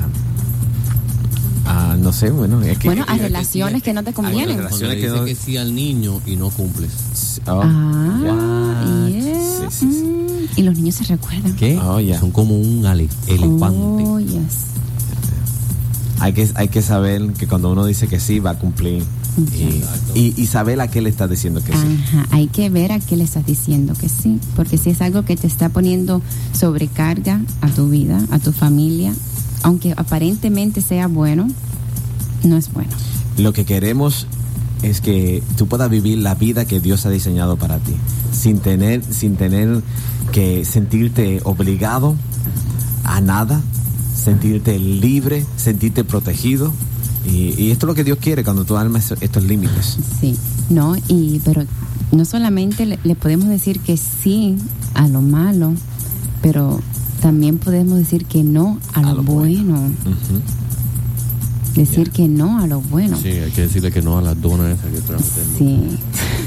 no sé, bueno, es que,
a relaciones que no te convienen.
Cuando le dice que sí al niño y no cumples.
Sí.
Y los niños se recuerdan.
¿Qué? Son como un elefante.
Hay que saber que cuando uno dice que sí, va a cumplir. Y saber a qué le estás diciendo que sí.
Hay que ver a qué le estás diciendo que sí. Porque si es algo que te está poniendo sobrecarga a tu vida, a tu familia, aunque aparentemente sea bueno, no es bueno.
Lo que queremos es que tú puedas vivir la vida que Dios ha diseñado para ti, sin tener que sentirte obligado a nada, sentirte libre, sentirte protegido. Y esto es lo que Dios quiere cuando tú armas estos límites.
Sí, pero no solamente le podemos decir que sí a lo malo, pero también podemos decir que no a lo bueno. Decir que no a lo bueno.
Sí, hay que decirle que no a las donas esas que traen.
Sí.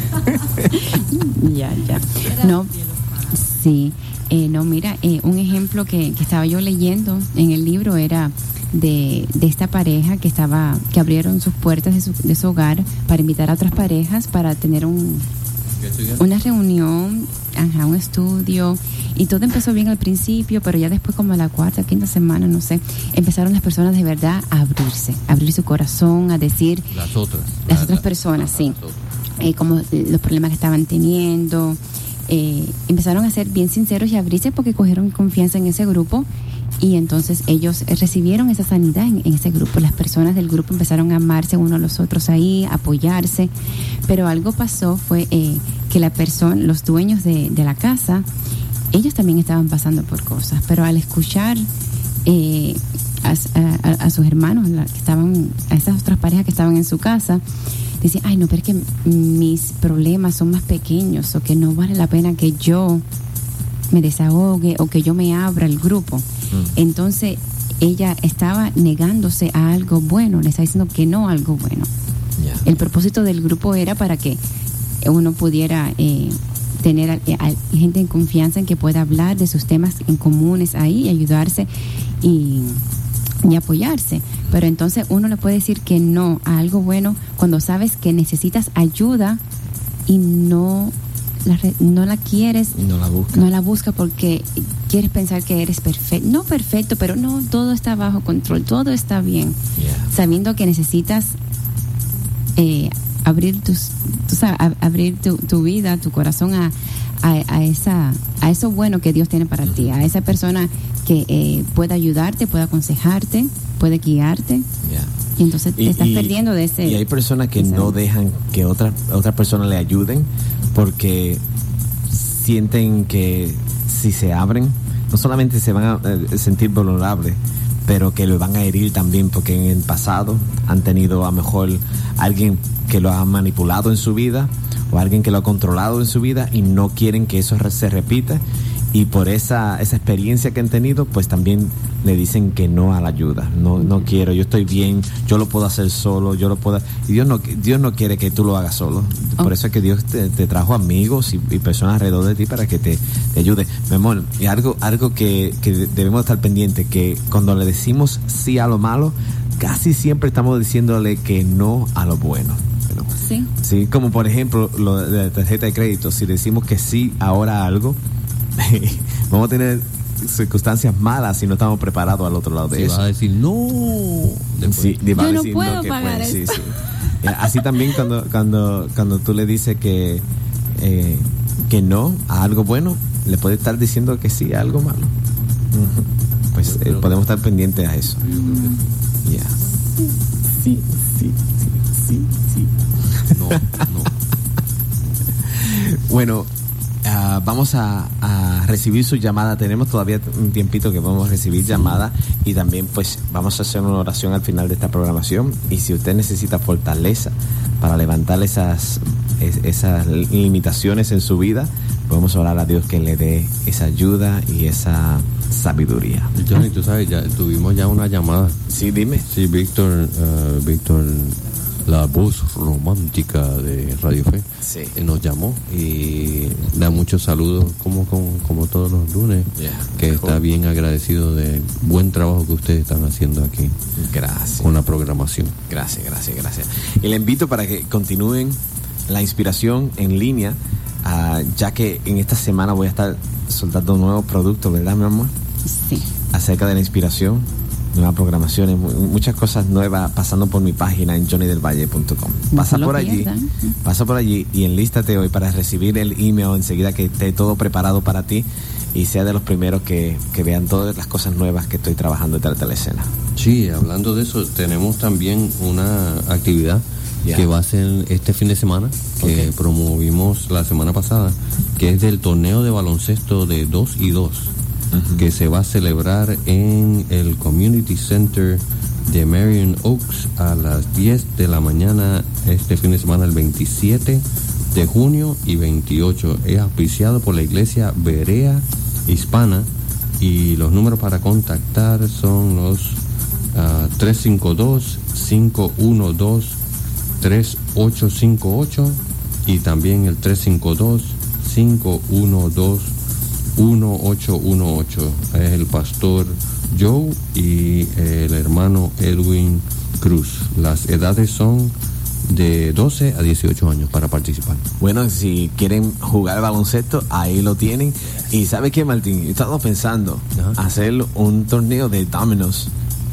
Ya. No, sí. Mira, un ejemplo que estaba yo leyendo en el libro era de esta pareja que abrieron sus puertas de su hogar para invitar a otras parejas para tener una reunión, un estudio, y todo empezó bien al principio, pero ya después, como a la cuarta o quinta semana, no sé, empezaron las personas de verdad a abrir su corazón, a decir
las otras
personas, sí, como los problemas que estaban teniendo. Empezaron a ser bien sinceros y a abrirse porque cogieron confianza en ese grupo, y entonces ellos recibieron esa sanidad en ese grupo. Las personas del grupo empezaron a amarse unos a los otros ahí, a apoyarse, pero algo pasó, fue que los dueños de la casa, ellos también estaban pasando por cosas, pero al escuchar a sus hermanos, a esas otras parejas que estaban en su casa, decían, ay no, pero es que mis problemas son más pequeños, o que no vale la pena que yo me desahogue o que yo me abra al grupo. Entonces ella estaba negándose a algo bueno, le estaba diciendo que no a algo bueno. El propósito del grupo era para que uno pudiera tener gente en confianza en que pueda hablar de sus temas en comunes ahí, y ayudarse y apoyarse. Pero entonces uno le puede decir que no a algo bueno cuando sabes que necesitas ayuda y no la quieres, no la busca porque quieres pensar que eres perfecto, no perfecto, pero no, todo está bajo control, todo está bien, sabiendo que necesitas abrir tu vida, tu corazón a eso bueno que Dios tiene para ti, a esa persona que pueda ayudarte, pueda aconsejarte, puede guiarte. Y entonces te estás perdiendo de ese.
Y hay personas que no dejan que otras personas le ayuden porque sienten que si se abren, no solamente se van a sentir vulnerables, pero que lo van a herir también, porque en el pasado han tenido a lo mejor alguien que lo ha manipulado en su vida, o alguien que lo ha controlado en su vida, y no quieren que eso se repita. Y por esa experiencia que han tenido, pues también le dicen que no a la ayuda. No quiero, yo estoy bien, yo lo puedo hacer solo, y Dios no quiere que tú lo hagas solo. Por eso es que Dios te trajo amigos y personas alrededor de ti para que te ayude. Mi amor, y algo que debemos estar pendientes, que cuando le decimos sí a lo malo, casi siempre estamos diciéndole que no a lo bueno. Sí, como por ejemplo lo de la tarjeta de crédito. Si decimos que sí ahora a algo, vamos a tener circunstancias malas si no estamos preparados al otro lado de eso.
Va a decir no.
Sí,
yo no puedo pagar eso.
Sí. Así también cuando tú le dices que no a algo bueno, le puedes estar diciendo que sí a algo malo. Pues podemos estar pendientes a eso. Ya. Sí.
No.
Bueno, vamos a recibir su llamada. Tenemos todavía un tiempito que podemos recibir llamadas, y también pues vamos a hacer una oración al final de esta programación. Y si usted necesita fortaleza para levantar esas limitaciones en su vida, podemos orar a Dios que le dé esa ayuda y esa sabiduría.
Johnny, tú sabes, ya tuvimos ya una llamada.
Sí, dime.
Sí, Víctor, la voz romántica de Radio Fe,
sí,
nos llamó y da muchos saludos como todos los lunes, que está bien agradecido del buen trabajo que ustedes están haciendo aquí.
Gracias.
Con la programación.
Gracias. Y le invito para que continúen la inspiración en línea, ya que en esta semana voy a estar soltando nuevos productos, ¿verdad, mi amor?
Sí.
Acerca de la inspiración, nuevas programaciones, muchas cosas nuevas pasando por mi página en johnnydelvalle.com. Pasa por allí y enlístate hoy para recibir el email enseguida que esté todo preparado para ti y sea de los primeros que vean todas las cosas nuevas que estoy trabajando detrás de la escena.
Sí, hablando de eso, tenemos también una actividad que va a ser este fin de semana, que promovimos la semana pasada, que es del torneo de baloncesto de 2 y 2, que se va a celebrar en el Community Center de Marion Oaks a las 10 de la mañana este fin de semana, el 27 de junio y 28. Es auspiciado por la Iglesia Berea Hispana, y los números para contactar son los 352-512-3858 y también el 352-512-1818. Es el pastor Joe y el hermano Edwin Cruz. Las edades son de 12 a 18 años para participar.
Bueno, si quieren jugar baloncesto, ahí lo tienen. Y ¿sabe qué, Martín? He estado pensando hacer un torneo de dominos.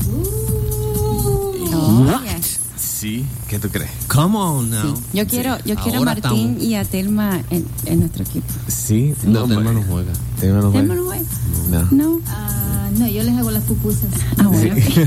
Sí, ¿qué tú crees?
Come on now.
Sí. Yo quiero a Martín y a Telma en nuestro equipo.
Sí,
Telma no juega.
¿Telma no juega? No.
No, yo les hago las pupusas.
Bueno.
Sí.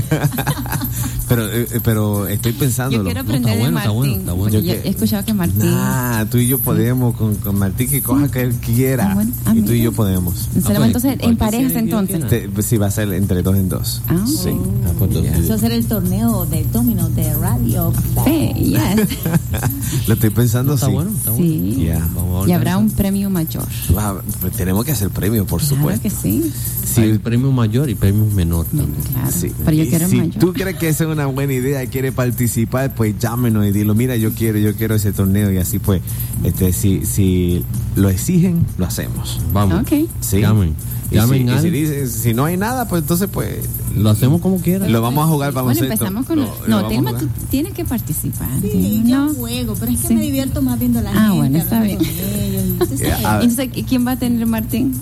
pero estoy pensando.
Yo quiero aprender de Martín. Está bueno. Yo he escuchado que Martín.
Tú y yo podemos con Martín, que coja que él quiera. Y tú y yo podemos.
Entonces, en parejas entonces.
Sí, va a ser entre 2 en 2. Sí.
Eso va a ser el torneo de dominos de Radio Fe.
Yes.
Lo estoy pensando,
está bueno.
Sí.
Yeah.
Y habrá un premio mayor.
Tenemos que hacer premio, por supuesto.
Claro que sí.
Sí.
Hay premio mayor y premio menor también.
Claro.
Sí.
Pero yo quiero
si
mayor.
tú crees que esa es una buena idea y quieres participar, pues llámenos y dilo, mira, yo quiero ese torneo, y así pues, si lo exigen, lo hacemos.
Vamos.
Okay.
Sí.
Llamen
si dicen, si no hay nada, pues entonces pues
lo hacemos como quieran.
Lo vamos a jugar baloncesto.
Bueno, empezamos con Telma, tú tienes que participar.
Sí, yo juego, pero es que me divierto más viendo a la gente.
Bueno, está bien. Entonces, ¿quién va a tener Martín?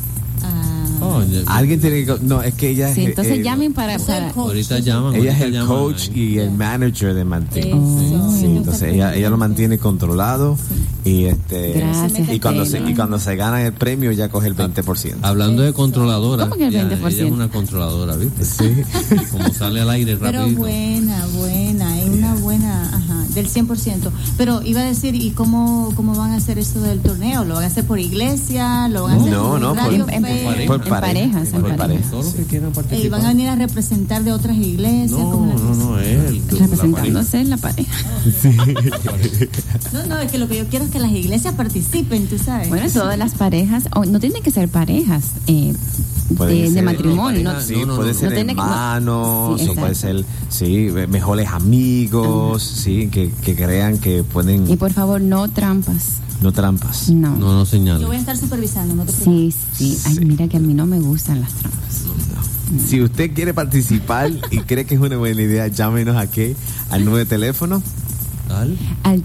Alguien tiene que... No, es que ella es...
Sí, entonces llamen para...
Ahorita llaman.
Ella es el coach y el manager de Martín.
Sí,
entonces ella lo mantiene controlado. Y
Gracias.
y cuando se gana el premio, ella coge el 20%.
Hablando de controladora.
¿Cómo que el 20%?
Ella es una controladora, ¿viste?
Sí.
Como sale al aire rápido.
Pero buena, es una buena, del 100%. Pero iba a decir, ¿y cómo van a hacer esto del torneo? ¿Lo van a hacer por iglesia? ¿Lo van a hacer
por parejas?
Todos los que quieran participar.
¿Y van a venir a representar de otras iglesias?
No, él.
Representándose en la pareja.
Sí.
No, es que lo que yo quiero es que las iglesias participen, tú sabes.
Bueno, todas las parejas, no tienen que ser parejas de matrimonio.
Puede ser hermanos, o puede ser, mejores amigos, que crean que pueden...
Y por favor, no trampas.
No trampas.
No señales.
Yo voy a estar supervisando, no te preocupes.
Sí. Ay, mira que a mí no me gustan las trampas.
Si usted quiere participar y cree que es una buena idea, llámenos aquí al número de teléfono.
Al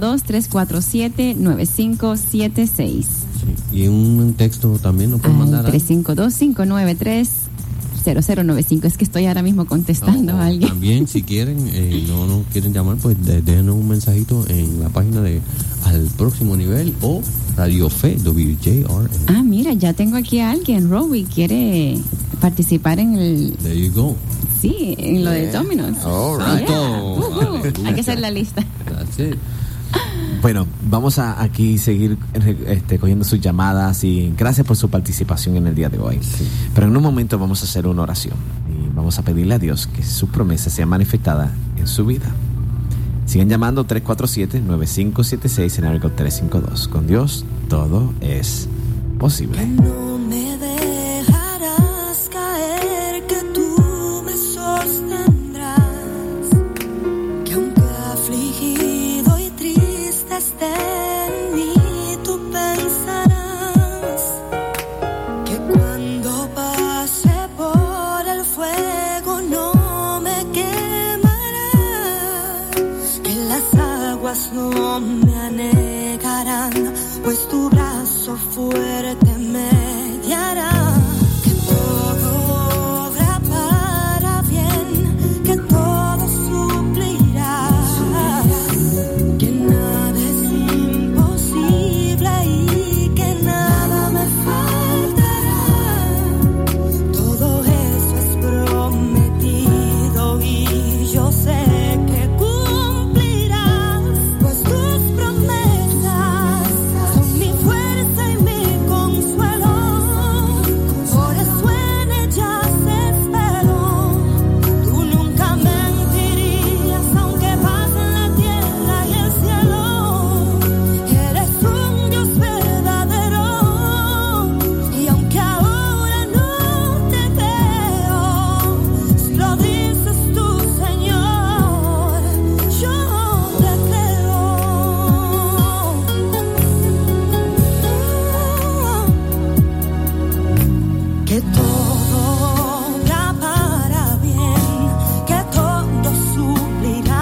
352-347-9576.
Sí. Y un texto también nos pueden mandar.
352-593. 0095. Es que estoy ahora mismo contestando a alguien.
También, si quieren, no quieren llamar, pues déjenos un mensajito en la página de Al Próximo Nivel o Radio Fe, WJRN.
Ah, mira, ya tengo aquí a alguien. Robbie quiere participar en el...
There you go.
Sí, en lo de Domino's.
All right.
Hay que hacer la lista.
That's it.
Bueno, vamos a aquí seguir cogiendo sus llamadas y gracias por su participación en el día de hoy. Sí. Pero en un momento vamos a hacer una oración y vamos a pedirle a Dios que su promesa sea manifestada en su vida. Sigan llamando 347-9576 en área 352. Con Dios todo es posible.
No me dejarás caer, que tú me sostendrás, que aunque afligido y triste esté en mí, tú pensarás que cuando pase por el fuego no me quemará, que las aguas no me anegarán, pues tu brazo fuerte me guiará. Que todo obra para bien, que todo suplirá, que nada es imposible y que nada me faltará. Todo eso es prometido y yo sé que cumplirás, pues tus promesas son mi fuerza y mi consuelo. Por eso en ellas espero. Tú nunca mentirías, aunque pase en la tierra y el cielo. Eres un Dios verdadero, y aunque ahora no te veo, si lo dices tú, Señor, yo te creo. Que todo obra para bien, que todo suplirá,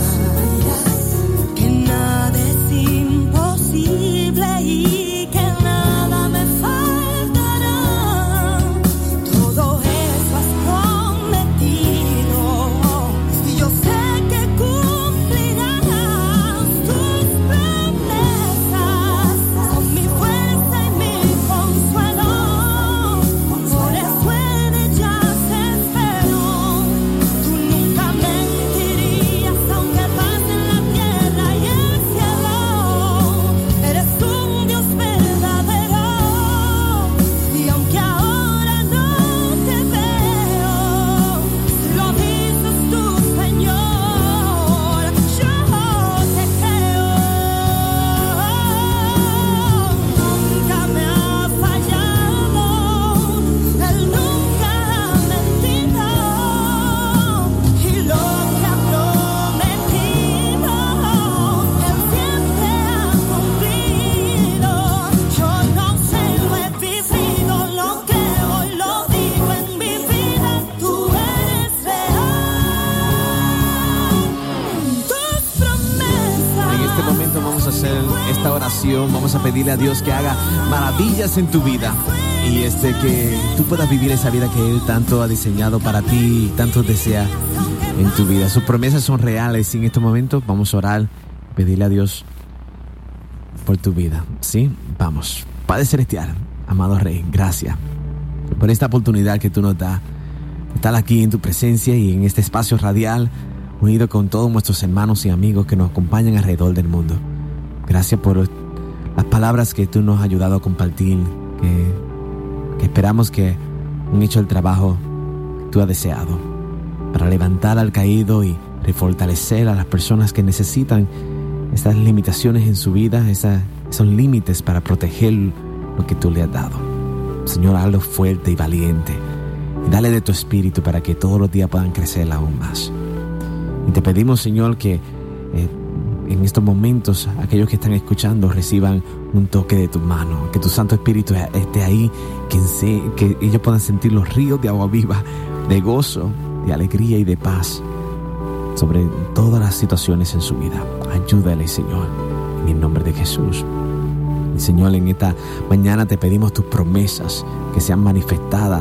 que nada es imposible y que nada me faltará. Todo eso has prometido y yo sé que cumplirás. Tus promesas son mi fuerza y mi consuelo. Por eso en ellas espero. Tú nunca mentirías, aunque pase en la tierra y el cielo. Eres un Dios verdadero, y aunque ahora no te veo, si lo dices tú, Señor, yo te creo. Nunca me ha fallado, Él nunca ha mentido, y lo que ha prometido, Él siempre ha cumplido. Yo no sé, lo he vivido, lo creo y lo digo en mi vida. Tú eres real. Tus promesas.
En este momento vamos a hacer esta oración, vamos a pedirle a Dios que haga maravillas en tu vida y que tú puedas vivir esa vida que Él tanto ha diseñado para ti y tanto desea en tu vida. Sus promesas son reales y en este momento vamos a orar, pedirle a Dios por tu vida, ¿sí? Vamos. Padre Celestial, amado Rey, gracias por esta oportunidad que tú nos das de estar aquí en tu presencia y en este espacio radial, unido con todos nuestros hermanos y amigos que nos acompañan alrededor del mundo. Gracias por las palabras que tú nos has ayudado a compartir, que esperamos que han hecho el trabajo que tú has deseado para levantar al caído y refortalecer a las personas que necesitan estas limitaciones en su vida, esos límites para proteger lo que tú le has dado. Señor, hazlo fuerte y valiente y dale de tu espíritu para que todos los días puedan crecer aún más. Y te pedimos, Señor, que en estos momentos aquellos que están escuchando reciban un toque de tu mano, que tu Santo Espíritu esté ahí, que ellos puedan sentir los ríos de agua viva, de gozo, de alegría y de paz sobre todas las situaciones en su vida. Ayúdale, Señor, en el nombre de Jesús. Y Señor, en esta mañana te pedimos tus promesas que sean manifestadas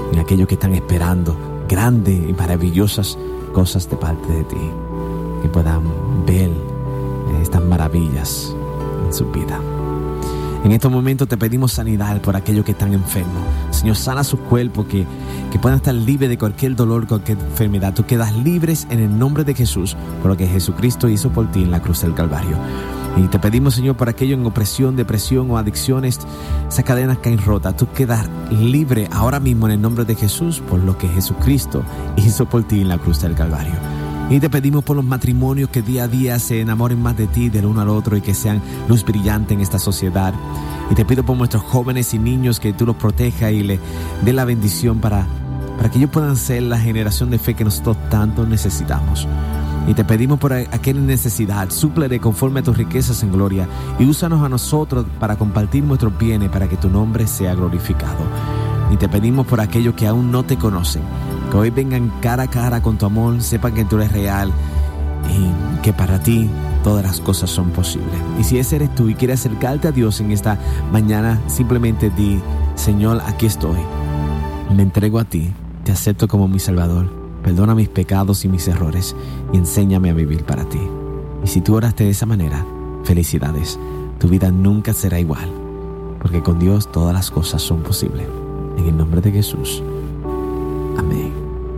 en aquellos que están esperando grandes y maravillosas cosas de parte de ti, que puedan ver estas maravillas en su vida. En estos momentos te pedimos sanidad por aquellos que están enfermos. Señor, sana sus cuerpos, que puedan estar libres de cualquier dolor, cualquier enfermedad. Tú quedas libres en el nombre de Jesús, por lo que Jesucristo hizo por ti en la cruz del Calvario. Y te pedimos, Señor, por aquellos en opresión, depresión o adicciones, esas cadenas caen rotas. Tú quedas libre ahora mismo en el nombre de Jesús, por lo que Jesucristo hizo por ti en la cruz del Calvario. Y te pedimos por los matrimonios que día a día se enamoren más de ti, del uno al otro, y que sean luz brillante en esta sociedad. Y te pido por nuestros jóvenes y niños que tú los protejas y les dé la bendición para que ellos puedan ser la generación de fe que nosotros tanto necesitamos. Y te pedimos por aquella necesidad, súplele conforme a tus riquezas en gloria, y úsanos a nosotros para compartir nuestros bienes, para que tu nombre sea glorificado. Y te pedimos por aquellos que aún no te conocen, que hoy vengan cara a cara con tu amor, sepan que tú eres real y que para ti todas las cosas son posibles. Y si ese eres tú y quieres acercarte a Dios en esta mañana, simplemente di: Señor, aquí estoy, me entrego a ti, te acepto como mi Salvador, perdona mis pecados y mis errores y enséñame a vivir para ti. Y si tú oraste de esa manera, felicidades, tu vida nunca será igual, porque con Dios todas las cosas son posibles. En el nombre de Jesús. Amén.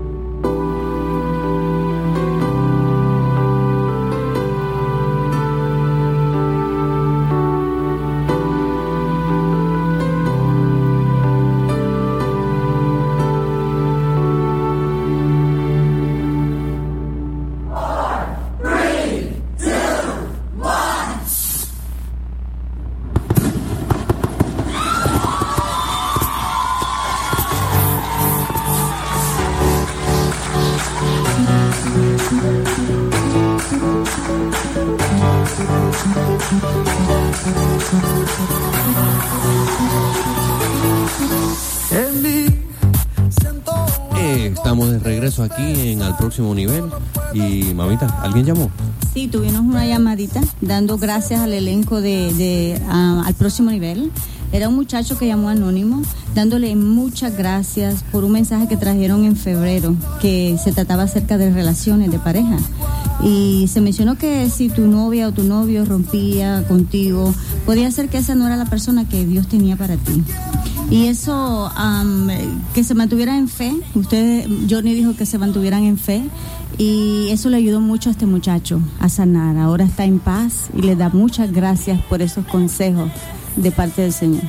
Estamos de regreso aquí en Al Próximo Nivel. Y mamita, ¿alguien llamó?
Sí, tuvimos una llamadita dando gracias al elenco de Al Próximo Nivel. Era un muchacho que llamó anónimo, dándole muchas gracias por un mensaje que trajeron en febrero, que se trataba acerca de relaciones de pareja. Y se mencionó que si tu novia o tu novio rompía contigo, podía ser que esa no era la persona que Dios tenía para ti. Y eso, que se mantuvieran en fe. Johnny dijo que se mantuvieran en fe, y eso le ayudó mucho a este muchacho a sanar. Ahora está en paz y le da muchas gracias por esos consejos de parte del Señor.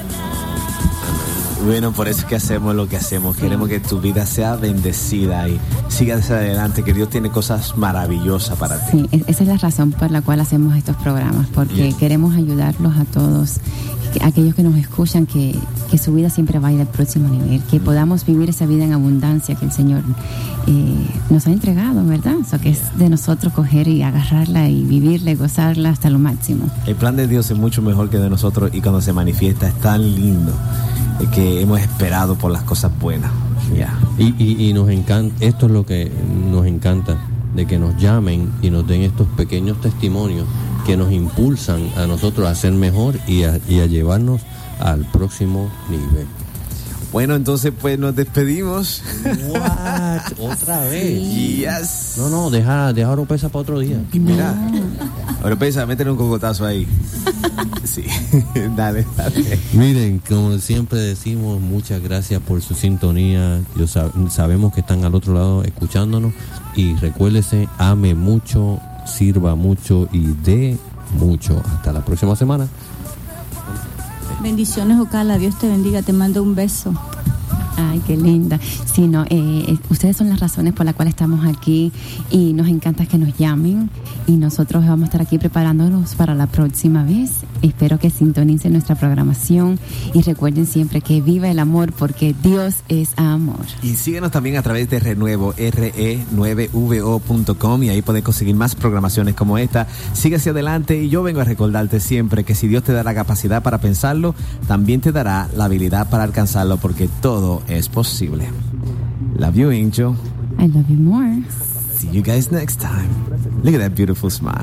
Bueno, por eso es que hacemos lo que hacemos. Queremos que tu vida sea bendecida y sigas hacia adelante, que Dios tiene cosas maravillosas para ti.
Sí, esa es la razón por la cual hacemos estos programas, porque queremos ayudarlos a todos, aquellos que nos escuchan, que su vida siempre vaya al próximo nivel, que podamos vivir esa vida en abundancia que el Señor nos ha entregado, ¿verdad? O sea, que es de nosotros coger y agarrarla y vivirla y gozarla hasta lo máximo.
El plan de Dios es mucho mejor que de nosotros, y cuando se manifiesta es tan lindo, que hemos esperado por las cosas buenas.
Y nos encanta, esto es lo que nos encanta, de que nos llamen y nos den estos pequeños testimonios que nos impulsan a nosotros a ser mejor y a llevarnos al próximo nivel.
Bueno, entonces pues nos despedimos.
What? ¿Otra vez?
Yes.
No, deja Oropesa para otro día.
Mira, Oropesa, métele un cocotazo ahí. Sí, dale.
Miren, como siempre decimos, muchas gracias por su sintonía. Sabemos que están al otro lado escuchándonos, y recuérdese, ame mucho, sirva mucho y dé mucho. Hasta la próxima semana.
Bendiciones, Ocala, Dios te bendiga, te mando un beso.
Ay, qué linda. Sí, no, ustedes son las razones por las cuales estamos aquí, y nos encanta que nos llamen, y nosotros vamos a estar aquí preparándonos para la próxima vez. Espero que sintonicen nuestra programación, y recuerden siempre que viva el amor, porque Dios es amor.
Y síguenos también a través de Renuevo, re9vo.com, y ahí pueden conseguir más programaciones como esta. Sigue hacia adelante, y yo vengo a recordarte siempre que si Dios te da la capacidad para pensarlo, también te dará la habilidad para alcanzarlo, porque todo es posible. Love you, Angel.
I love you more.
See you guys next time. Look at that beautiful smile.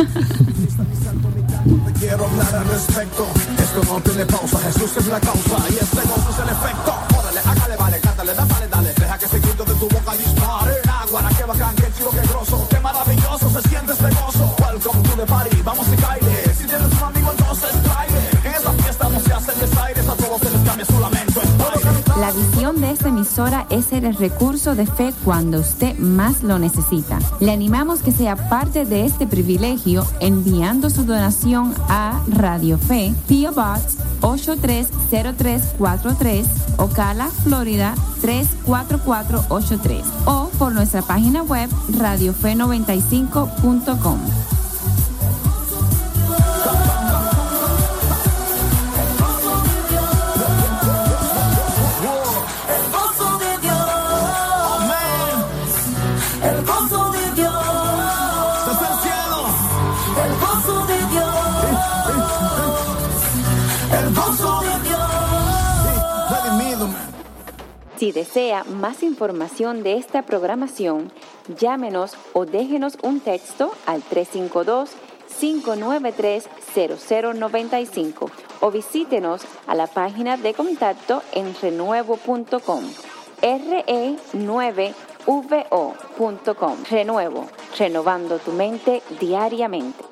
Quiero hablar al respecto. Esto no tiene pausa. Jesús es la causa y este gozo es el efecto. Órale, hágale, vale, cántale.
emisora es el recurso de fe cuando usted más lo necesita. Le animamos que sea parte de este privilegio enviando su donación a Radio Fe, P.O. Box 830343, Ocala, Florida 34483, o por nuestra página web radiofe95.com. Si desea más información de esta programación, llámenos o déjenos un texto al 352-593-0095 o visítenos a la página de contacto en renuevo.com, re9vo.com. Renuevo, renovando tu mente diariamente.